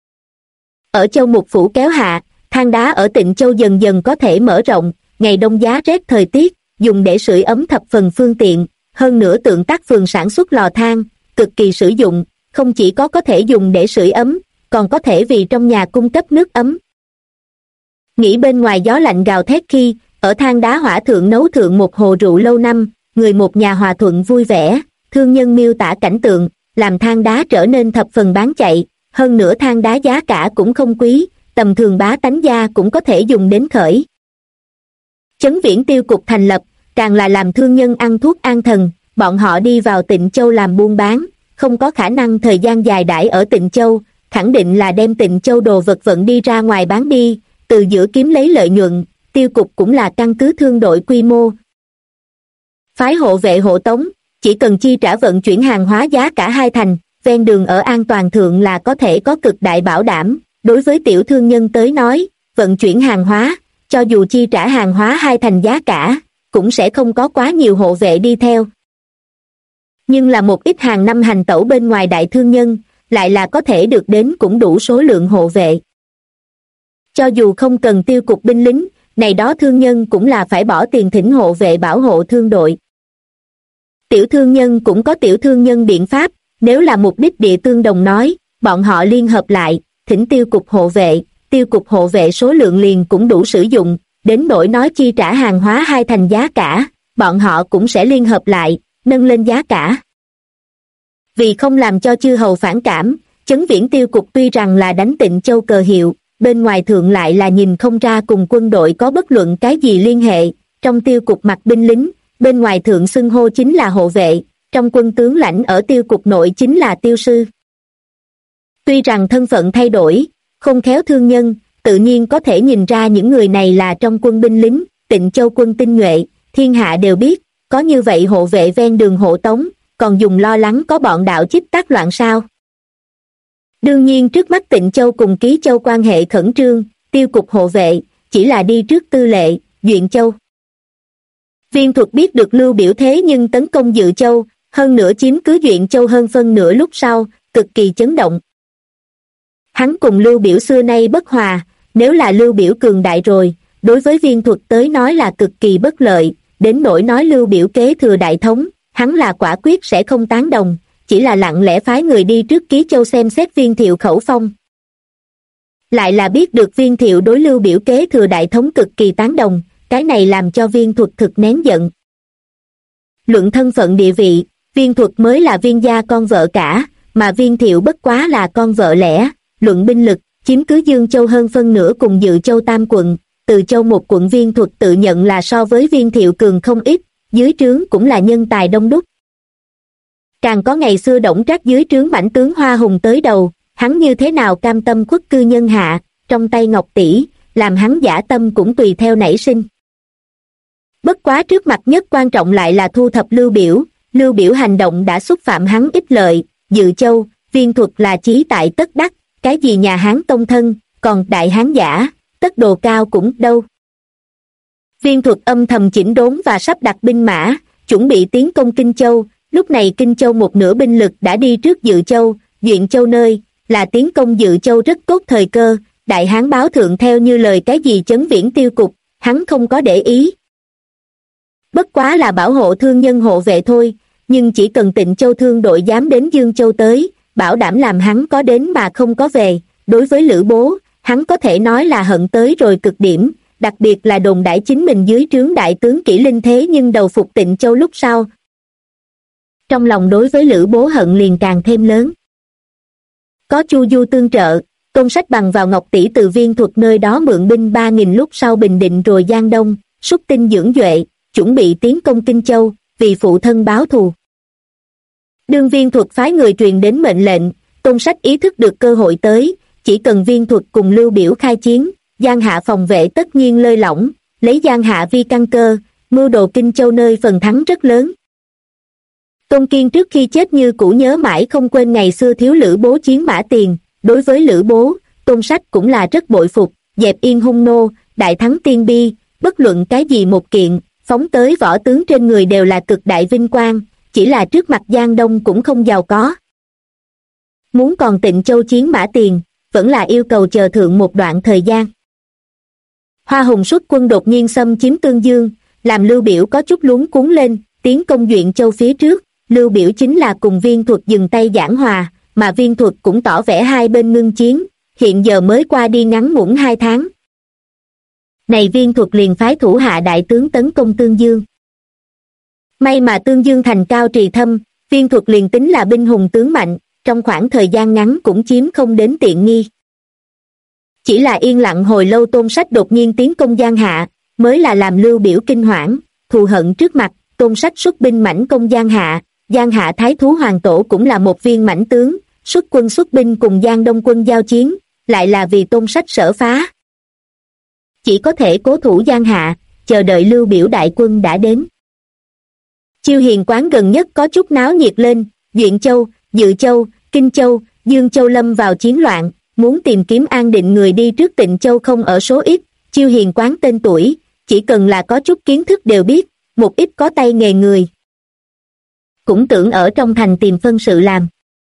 Ở Châu Mục Phủ kéo hạ, than đá ở Tịnh Châu dần dần có thể mở rộng, ngày đông giá rét thời tiết, dùng để sưởi ấm thập phần phương tiện, hơn nữa Tượng Tác Phường sản xuất lò than, cực kỳ sử dụng, không chỉ có thể dùng để sưởi ấm, còn có thể vì trong nhà cung cấp nước ấm. Nghĩ bên ngoài gió lạnh gào thét khi, ở than đá hỏa thượng nấu thượng một hồ rượu lâu năm, người một nhà hòa thuận vui vẻ, thương nhân miêu tả cảnh tượng, làm than đá trở nên thập phần bán chạy, hơn nữa than đá giá cả cũng không quý, tầm thường bá tánh gia cũng có thể dùng đến khởi. Chấn Viễn Tiêu cục thành lập, càng là làm thương nhân ăn thuốc an thần, bọn họ đi vào Tịnh Châu làm buôn bán, không có khả năng thời gian dài đãi ở Tịnh Châu, khẳng định là đem Tịnh Châu đồ vật vận đi ra ngoài bán đi, từ giữa kiếm lấy lợi nhuận, tiêu cục cũng là căn cứ thương đội quy mô. Phái hộ vệ hộ tống, chỉ cần chi trả vận chuyển hàng hóa giá cả hai thành, ven đường ở an toàn thượng là có thể có cực đại bảo đảm. Đối với tiểu thương nhân tới nói, vận chuyển hàng hóa, cho dù chi trả hàng hóa hai thành giá cả, cũng sẽ không có quá nhiều hộ vệ đi theo. Nhưng là một ít hàng năm hành tẩu bên ngoài đại thương nhân, lại là có thể được đến cũng đủ số lượng hộ vệ. Cho dù không cần tiêu cục binh lính, này đó thương nhân cũng là phải bỏ tiền thỉnh hộ vệ bảo hộ thương đội. Tiểu thương nhân cũng có tiểu thương nhân biện pháp, nếu là mục đích địa tương đồng nói, bọn họ liên hợp lại, thỉnh tiêu cục hộ vệ số lượng liền cũng đủ sử dụng, đến nỗi nói chi trả hàng hóa hai thành giá cả, bọn họ cũng sẽ liên hợp lại, nâng lên giá cả. Vì không làm cho chư hầu phản cảm, Chấn Viễn tiêu cục tuy rằng là đánh Tịnh Châu cờ hiệu, bên ngoài thượng lại là nhìn không ra cùng quân đội có bất luận cái gì liên hệ, trong tiêu cục mặc binh lính, bên ngoài thượng xưng hô chính là hộ vệ, trong quân tướng lãnh ở tiêu cục nội chính là tiêu sư. Tuy rằng thân phận thay đổi, không khéo thương nhân, tự nhiên có thể nhìn ra những người này là trong quân binh lính, Tịnh Châu quân tinh nhuệ, thiên hạ đều biết, có như vậy hộ vệ ven đường hộ tống, còn dùng lo lắng có bọn đạo chích tác loạn sao. Đương nhiên trước mắt Tịnh Châu cùng Ký Châu quan hệ khẩn trương, tiêu cục hộ vệ, chỉ là đi trước Tư Lệ, Duyện Châu. Viên Thuật biết được Lưu Biểu thế nhưng tấn công Dự Châu, hơn nữa chiếm cứ Duyện Châu hơn phân nửa lúc sau, cực kỳ chấn động. Hắn cùng Lưu Biểu xưa nay bất hòa, nếu là Lưu Biểu cường đại rồi, đối với Viên Thuật tới nói là cực kỳ bất lợi, đến nỗi nói Lưu Biểu kế thừa đại thống, hắn là quả quyết sẽ không tán đồng, chỉ là lặng lẽ phái người đi trước Ký Châu xem xét Viên Thiệu khẩu phong. Lại là biết được Viên Thiệu đối Lưu Biểu kế thừa đại thống cực kỳ tán đồng, cái này làm cho Viên Thuật thực nén giận. Luận thân phận địa vị, Viên Thuật mới là Viên gia con vợ cả, mà Viên Thiệu bất quá là con vợ lẽ. Luận binh lực, chiếm cứ Dương Châu hơn phân nửa cùng Dự Châu tam quận, Từ Châu một quận Viên Thuật tự nhận là so với Viên Thiệu cường không ít, dưới trướng cũng là nhân tài đông đúc. Càng có ngày xưa Đổng Trác dưới trướng mãnh tướng Hoa Hùng tới đầu, hắn như thế nào cam tâm khuất cư nhân hạ, trong tay ngọc tỷ, làm hắn dã tâm cũng tùy theo nảy sinh. Bất quá trước mặt nhất quan trọng lại là thu thập Lưu Biểu hành động đã xúc phạm hắn ích lợi, Dự Châu, Viên Thuật là chí tại tất đắc, cái gì nhà Hán tông thân, còn đại hán giả, tất đồ cao cũng đâu. Viên Thuật âm thầm chỉnh đốn và sắp đặt binh mã, chuẩn bị tiến công Kinh Châu, lúc này Kinh Châu một nửa binh lực đã đi trước Dự Châu, Duyện Châu nơi, là tiến công Dự Châu rất tốt thời cơ, đại hán báo thượng theo như lời cái gì Chấn Viễn tiêu cục, hắn không có để ý. Bất quá là bảo hộ thương nhân hộ vệ thôi, nhưng chỉ cần Tịnh Châu thương đội dám đến Dương Châu tới, bảo đảm làm hắn có đến mà không có về. Đối với Lữ Bố, hắn có thể nói là hận tới rồi cực điểm, đặc biệt là đồn đãi chính mình dưới trướng đại tướng Kỷ Linh thế nhưng đầu phục Tịnh Châu lúc sau. Trong lòng đối với Lữ Bố hận liền càng thêm lớn. Có Chu Du tương trợ, Tôn Sách bằng vào Ngọc Tỷ từ Viên Thuật nơi đó mượn binh 3.000 lúc sau bình định rồi Giang Đông, xúc tinh dưỡng duệ, chuẩn bị tiến công Kinh Châu, vì phụ thân báo thù. Đương Viên Thuật phái người truyền đến mệnh lệnh, Tôn Sách ý thức được cơ hội tới, chỉ cần Viên Thuật cùng Lưu Biểu khai chiến, Giang Hạ phòng vệ tất nhiên lơi lỏng, lấy Giang Hạ vi căn cơ, mưu đồ Kinh Châu nơi phần thắng rất lớn. Tôn Kiên trước khi chết như cũ nhớ mãi không quên ngày xưa thiếu Lữ Bố chiến mã tiền, đối với Lữ Bố, Tôn Sách cũng là rất bội phục, dẹp yên hung nô, đại thắng tiên bi, bất luận cái gì một kiện, phóng tới võ tướng trên người đều là cực đại vinh quang, chỉ là trước mặt Giang Đông cũng không giàu có. Muốn còn Tịnh Châu chiến mã tiền, vẫn là yêu cầu chờ thượng một đoạn thời gian. Hoa Hùng xuất quân đột nhiên xâm chiếm Tương Dương, làm Lưu Biểu có chút luống cuống lên, tiến công Duyện Châu phía trước, Lưu Biểu chính là cùng Viên Thuật dừng tay giảng hòa, mà Viên Thuật cũng tỏ vẻ hai bên ngưng chiến, hiện giờ mới qua đi ngắn ngủn 2 tháng. Này Viên Thuật liền phái thủ hạ đại tướng tấn công Tương Dương. May mà Tương Dương thành cao trì thâm, Viên Thuật liền tính là binh hùng tướng mạnh, trong khoảng thời gian ngắn cũng chiếm không đến tiện nghi. Chỉ là yên lặng hồi lâu Tôn Sách đột nhiên tiến công Giang Hạ, mới là làm Lưu Biểu kinh hoảng, thù hận trước mặt, Tôn Sách xuất binh mãnh công Giang Hạ Thái Thú Hoàng Tổ cũng là một viên mãnh tướng, xuất quân xuất binh cùng Giang Đông quân giao chiến, lại là vì Tôn Sách sở phá. Chỉ có thể cố thủ Giang Hạ, chờ đợi Lưu Biểu đại quân đã đến. Chiêu Hiền quán gần nhất có chút náo nhiệt lên, Duyện Châu, Dự Châu, Kinh Châu, Dương Châu lâm vào chiến loạn, muốn tìm kiếm an định người đi trước Tịnh Châu không ở số ít, Chiêu Hiền quán tên tuổi, chỉ cần là có chút kiến thức đều biết, một ít có tay nghề người cũng tưởng ở trong thành tìm phân sự làm.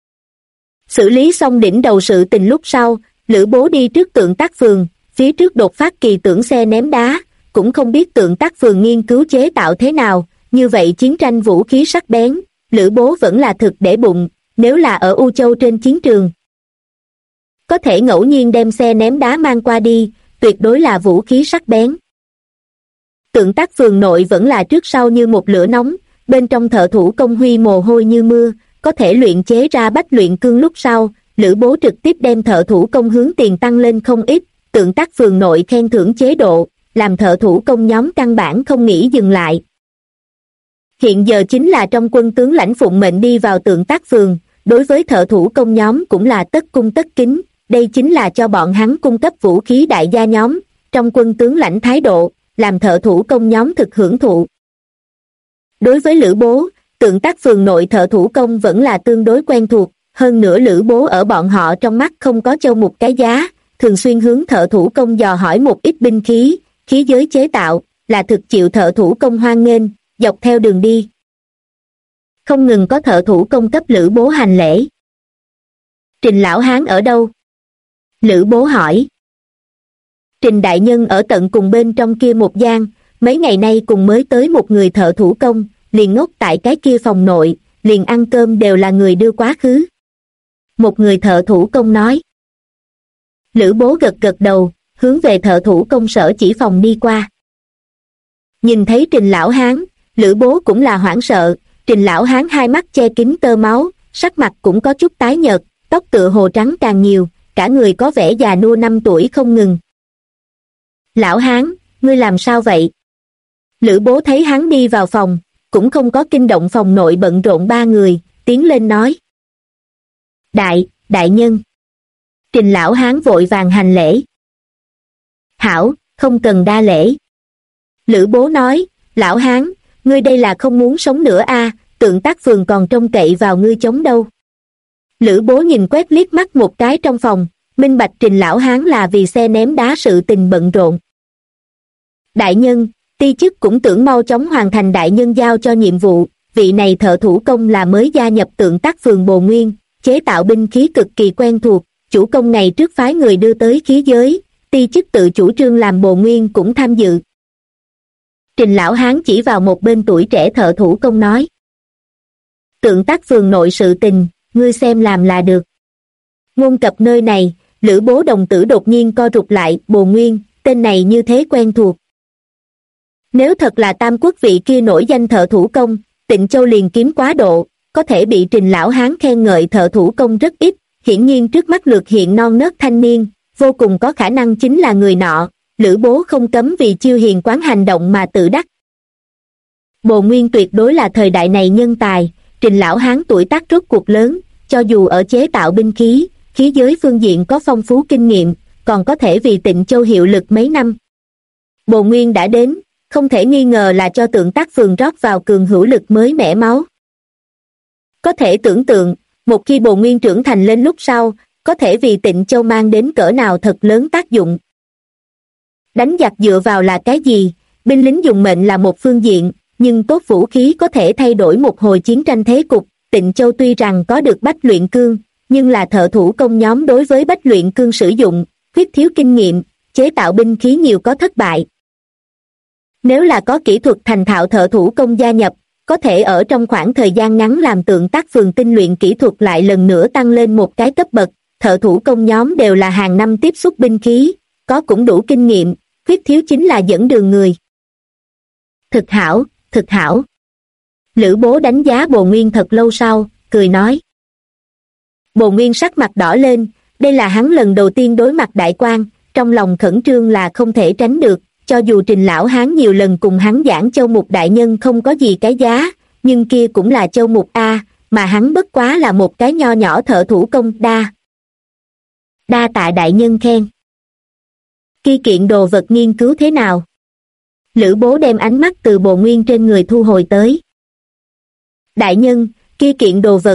Xử lý xong đỉnh đầu sự tình lúc sau, Lữ Bố đi trước Tượng Tác Phường, phía trước đột phát kỳ tưởng xe ném đá, cũng không biết Tượng Tác Phường nghiên cứu chế tạo thế nào, như vậy chiến tranh vũ khí sắc bén, Lữ Bố vẫn là thực để bụng, nếu là ở U Châu trên chiến trường. Có thể ngẫu nhiên đem xe ném đá mang qua đi, tuyệt đối là vũ khí sắc bén. Tượng Tác Phường nội vẫn là trước sau như một lửa nóng, bên trong thợ thủ công huy mồ hôi như mưa, có thể luyện chế ra bách luyện cương lúc sau, Lữ Bố trực tiếp đem thợ thủ công hướng tiền tăng lên không ít, Tượng Tác Phường nội khen thưởng chế độ, làm thợ thủ công nhóm căn bản không nghĩ dừng lại. Hiện giờ chính là trong quân tướng lãnh phụng mệnh đi vào Tượng Tác Phường, đối với thợ thủ công nhóm cũng là tất cung tất kính, đây chính là cho bọn hắn cung cấp vũ khí đại gia nhóm, trong quân tướng lãnh thái độ, làm thợ thủ công nhóm thực hưởng thụ. Đối với Lữ Bố, Tượng Tác Phường nội thợ thủ công vẫn là tương đối quen thuộc, hơn nữa Lữ Bố ở bọn họ trong mắt không có châu mục cái giá, thường xuyên hướng thợ thủ công dò hỏi một ít binh khí, khí giới chế tạo, là thực chịu thợ thủ công hoan nghênh, dọc theo đường đi. Không ngừng có thợ thủ công cấp Lữ Bố hành lễ. Trình lão hán ở đâu? Lữ Bố hỏi. Trình đại nhân ở tận cùng bên trong kia một gian, mấy ngày nay cùng mới tới một người thợ thủ công, liền ngốc tại cái kia phòng nội, liền ăn cơm đều là người đưa quá khứ. Một người thợ thủ công nói. Lữ Bố gật gật đầu, hướng về thợ thủ công sở chỉ phòng đi qua. Nhìn thấy Trình lão hán, Lữ Bố cũng là hoảng sợ, Trình lão hán hai mắt che kín tơ máu, sắc mặt cũng có chút tái nhợt, tóc tựa hồ trắng càng nhiều, cả người có vẻ già nua 5 tuổi không ngừng. Lão hán, ngươi làm sao vậy? Lữ Bố thấy hắn đi vào phòng, cũng không có kinh động phòng nội bận rộn 3 người, tiến lên nói. Đại nhân. Trình lão hán vội vàng hành lễ. Hảo, không cần đa lễ. Lữ Bố nói, lão hán, ngươi đây là không muốn sống nữa a, Tượng Tác Phường còn trông cậy vào ngươi chống đâu. Lữ Bố nhìn quét liếc mắt một cái trong phòng, minh bạch Trình lão hán là vì xe ném đá sự tình bận rộn. Đại nhân, ti chức cũng tưởng mau chóng hoàn thành đại nhân giao cho nhiệm vụ, vị này thợ thủ công là mới gia nhập Tượng Tác Phường Bồ Nguyên, chế tạo binh khí cực kỳ quen thuộc, chủ công ngày trước phái người đưa tới khí giới, ti chức tự chủ trương làm Bồ Nguyên cũng tham dự. Trình lão hán chỉ vào một bên tuổi trẻ thợ thủ công nói. Tượng Tác Phường nội sự tình, ngươi xem làm là được. Ngôn cập nơi này, Lữ Bố đồng tử đột nhiên co rụt lại, Bồ Nguyên, tên này như thế quen thuộc. Nếu thật là Tam Quốc vị kia nổi danh thợ thủ công, Tịnh Châu liền kiếm quá độ, có thể bị Trình lão hán khen ngợi thợ thủ công rất ít, hiển nhiên trước mắt lược hiện non nớt thanh niên, vô cùng có khả năng chính là người nọ, Lữ Bố không cấm vì Chiêu Hiền quán hành động mà tự đắc. Bồ Nguyên tuyệt đối là thời đại này nhân tài, Trình lão hán tuổi tác rốt cuộc lớn, cho dù ở chế tạo binh khí, khí giới phương diện có phong phú kinh nghiệm, còn có thể vì Tịnh Châu hiệu lực mấy năm. Bồ Nguyên đã đến, không thể nghi ngờ là cho Tượng Tác Phường rót vào cường hữu lực mới mẻ máu. Có thể tưởng tượng, một khi Bồ Nguyên trưởng thành lên lúc sau, có thể vì Tịnh Châu mang đến cỡ nào thật lớn tác dụng. Đánh giặc dựa vào là cái gì? Binh lính dùng mệnh là một phương diện, nhưng tốt vũ khí có thể thay đổi một hồi chiến tranh thế cục. Tịnh Châu tuy rằng có được bách luyện cương, nhưng là thợ thủ công nhóm đối với bách luyện cương sử dụng, khuyết thiếu kinh nghiệm, chế tạo binh khí nhiều có thất bại. Nếu là có kỹ thuật thành thạo thợ thủ công gia nhập, có thể ở trong khoảng thời gian ngắn làm Tượng Tác Phường tinh luyện kỹ thuật lại lần nữa tăng lên một cái cấp bậc. Thợ thủ công nhóm đều là hàng năm tiếp xúc binh khí, có cũng đủ kinh nghiệm, khuyết thiếu chính là dẫn đường người. Thực hảo, thực hảo. Lữ Bố đánh giá Bồ Nguyên thật lâu sau, cười nói. Bồ Nguyên sắc mặt đỏ lên, đây là hắn lần đầu tiên đối mặt đại quan, trong lòng khẩn trương là không thể tránh được, cho dù Trình lão hán nhiều lần cùng hắn giảng châu mục đại nhân không có gì cái giá, nhưng kia cũng là châu mục A, mà hắn bất quá là một cái nho nhỏ thợ thủ công. Đa tạ đại nhân khen. Kia kiện đồ vật nghiên cứu thế nào? Lữ Bố đem ánh mắt từ Bồ Nguyên trên người thu hồi tới. Đại nhân, kia kiện đồ vật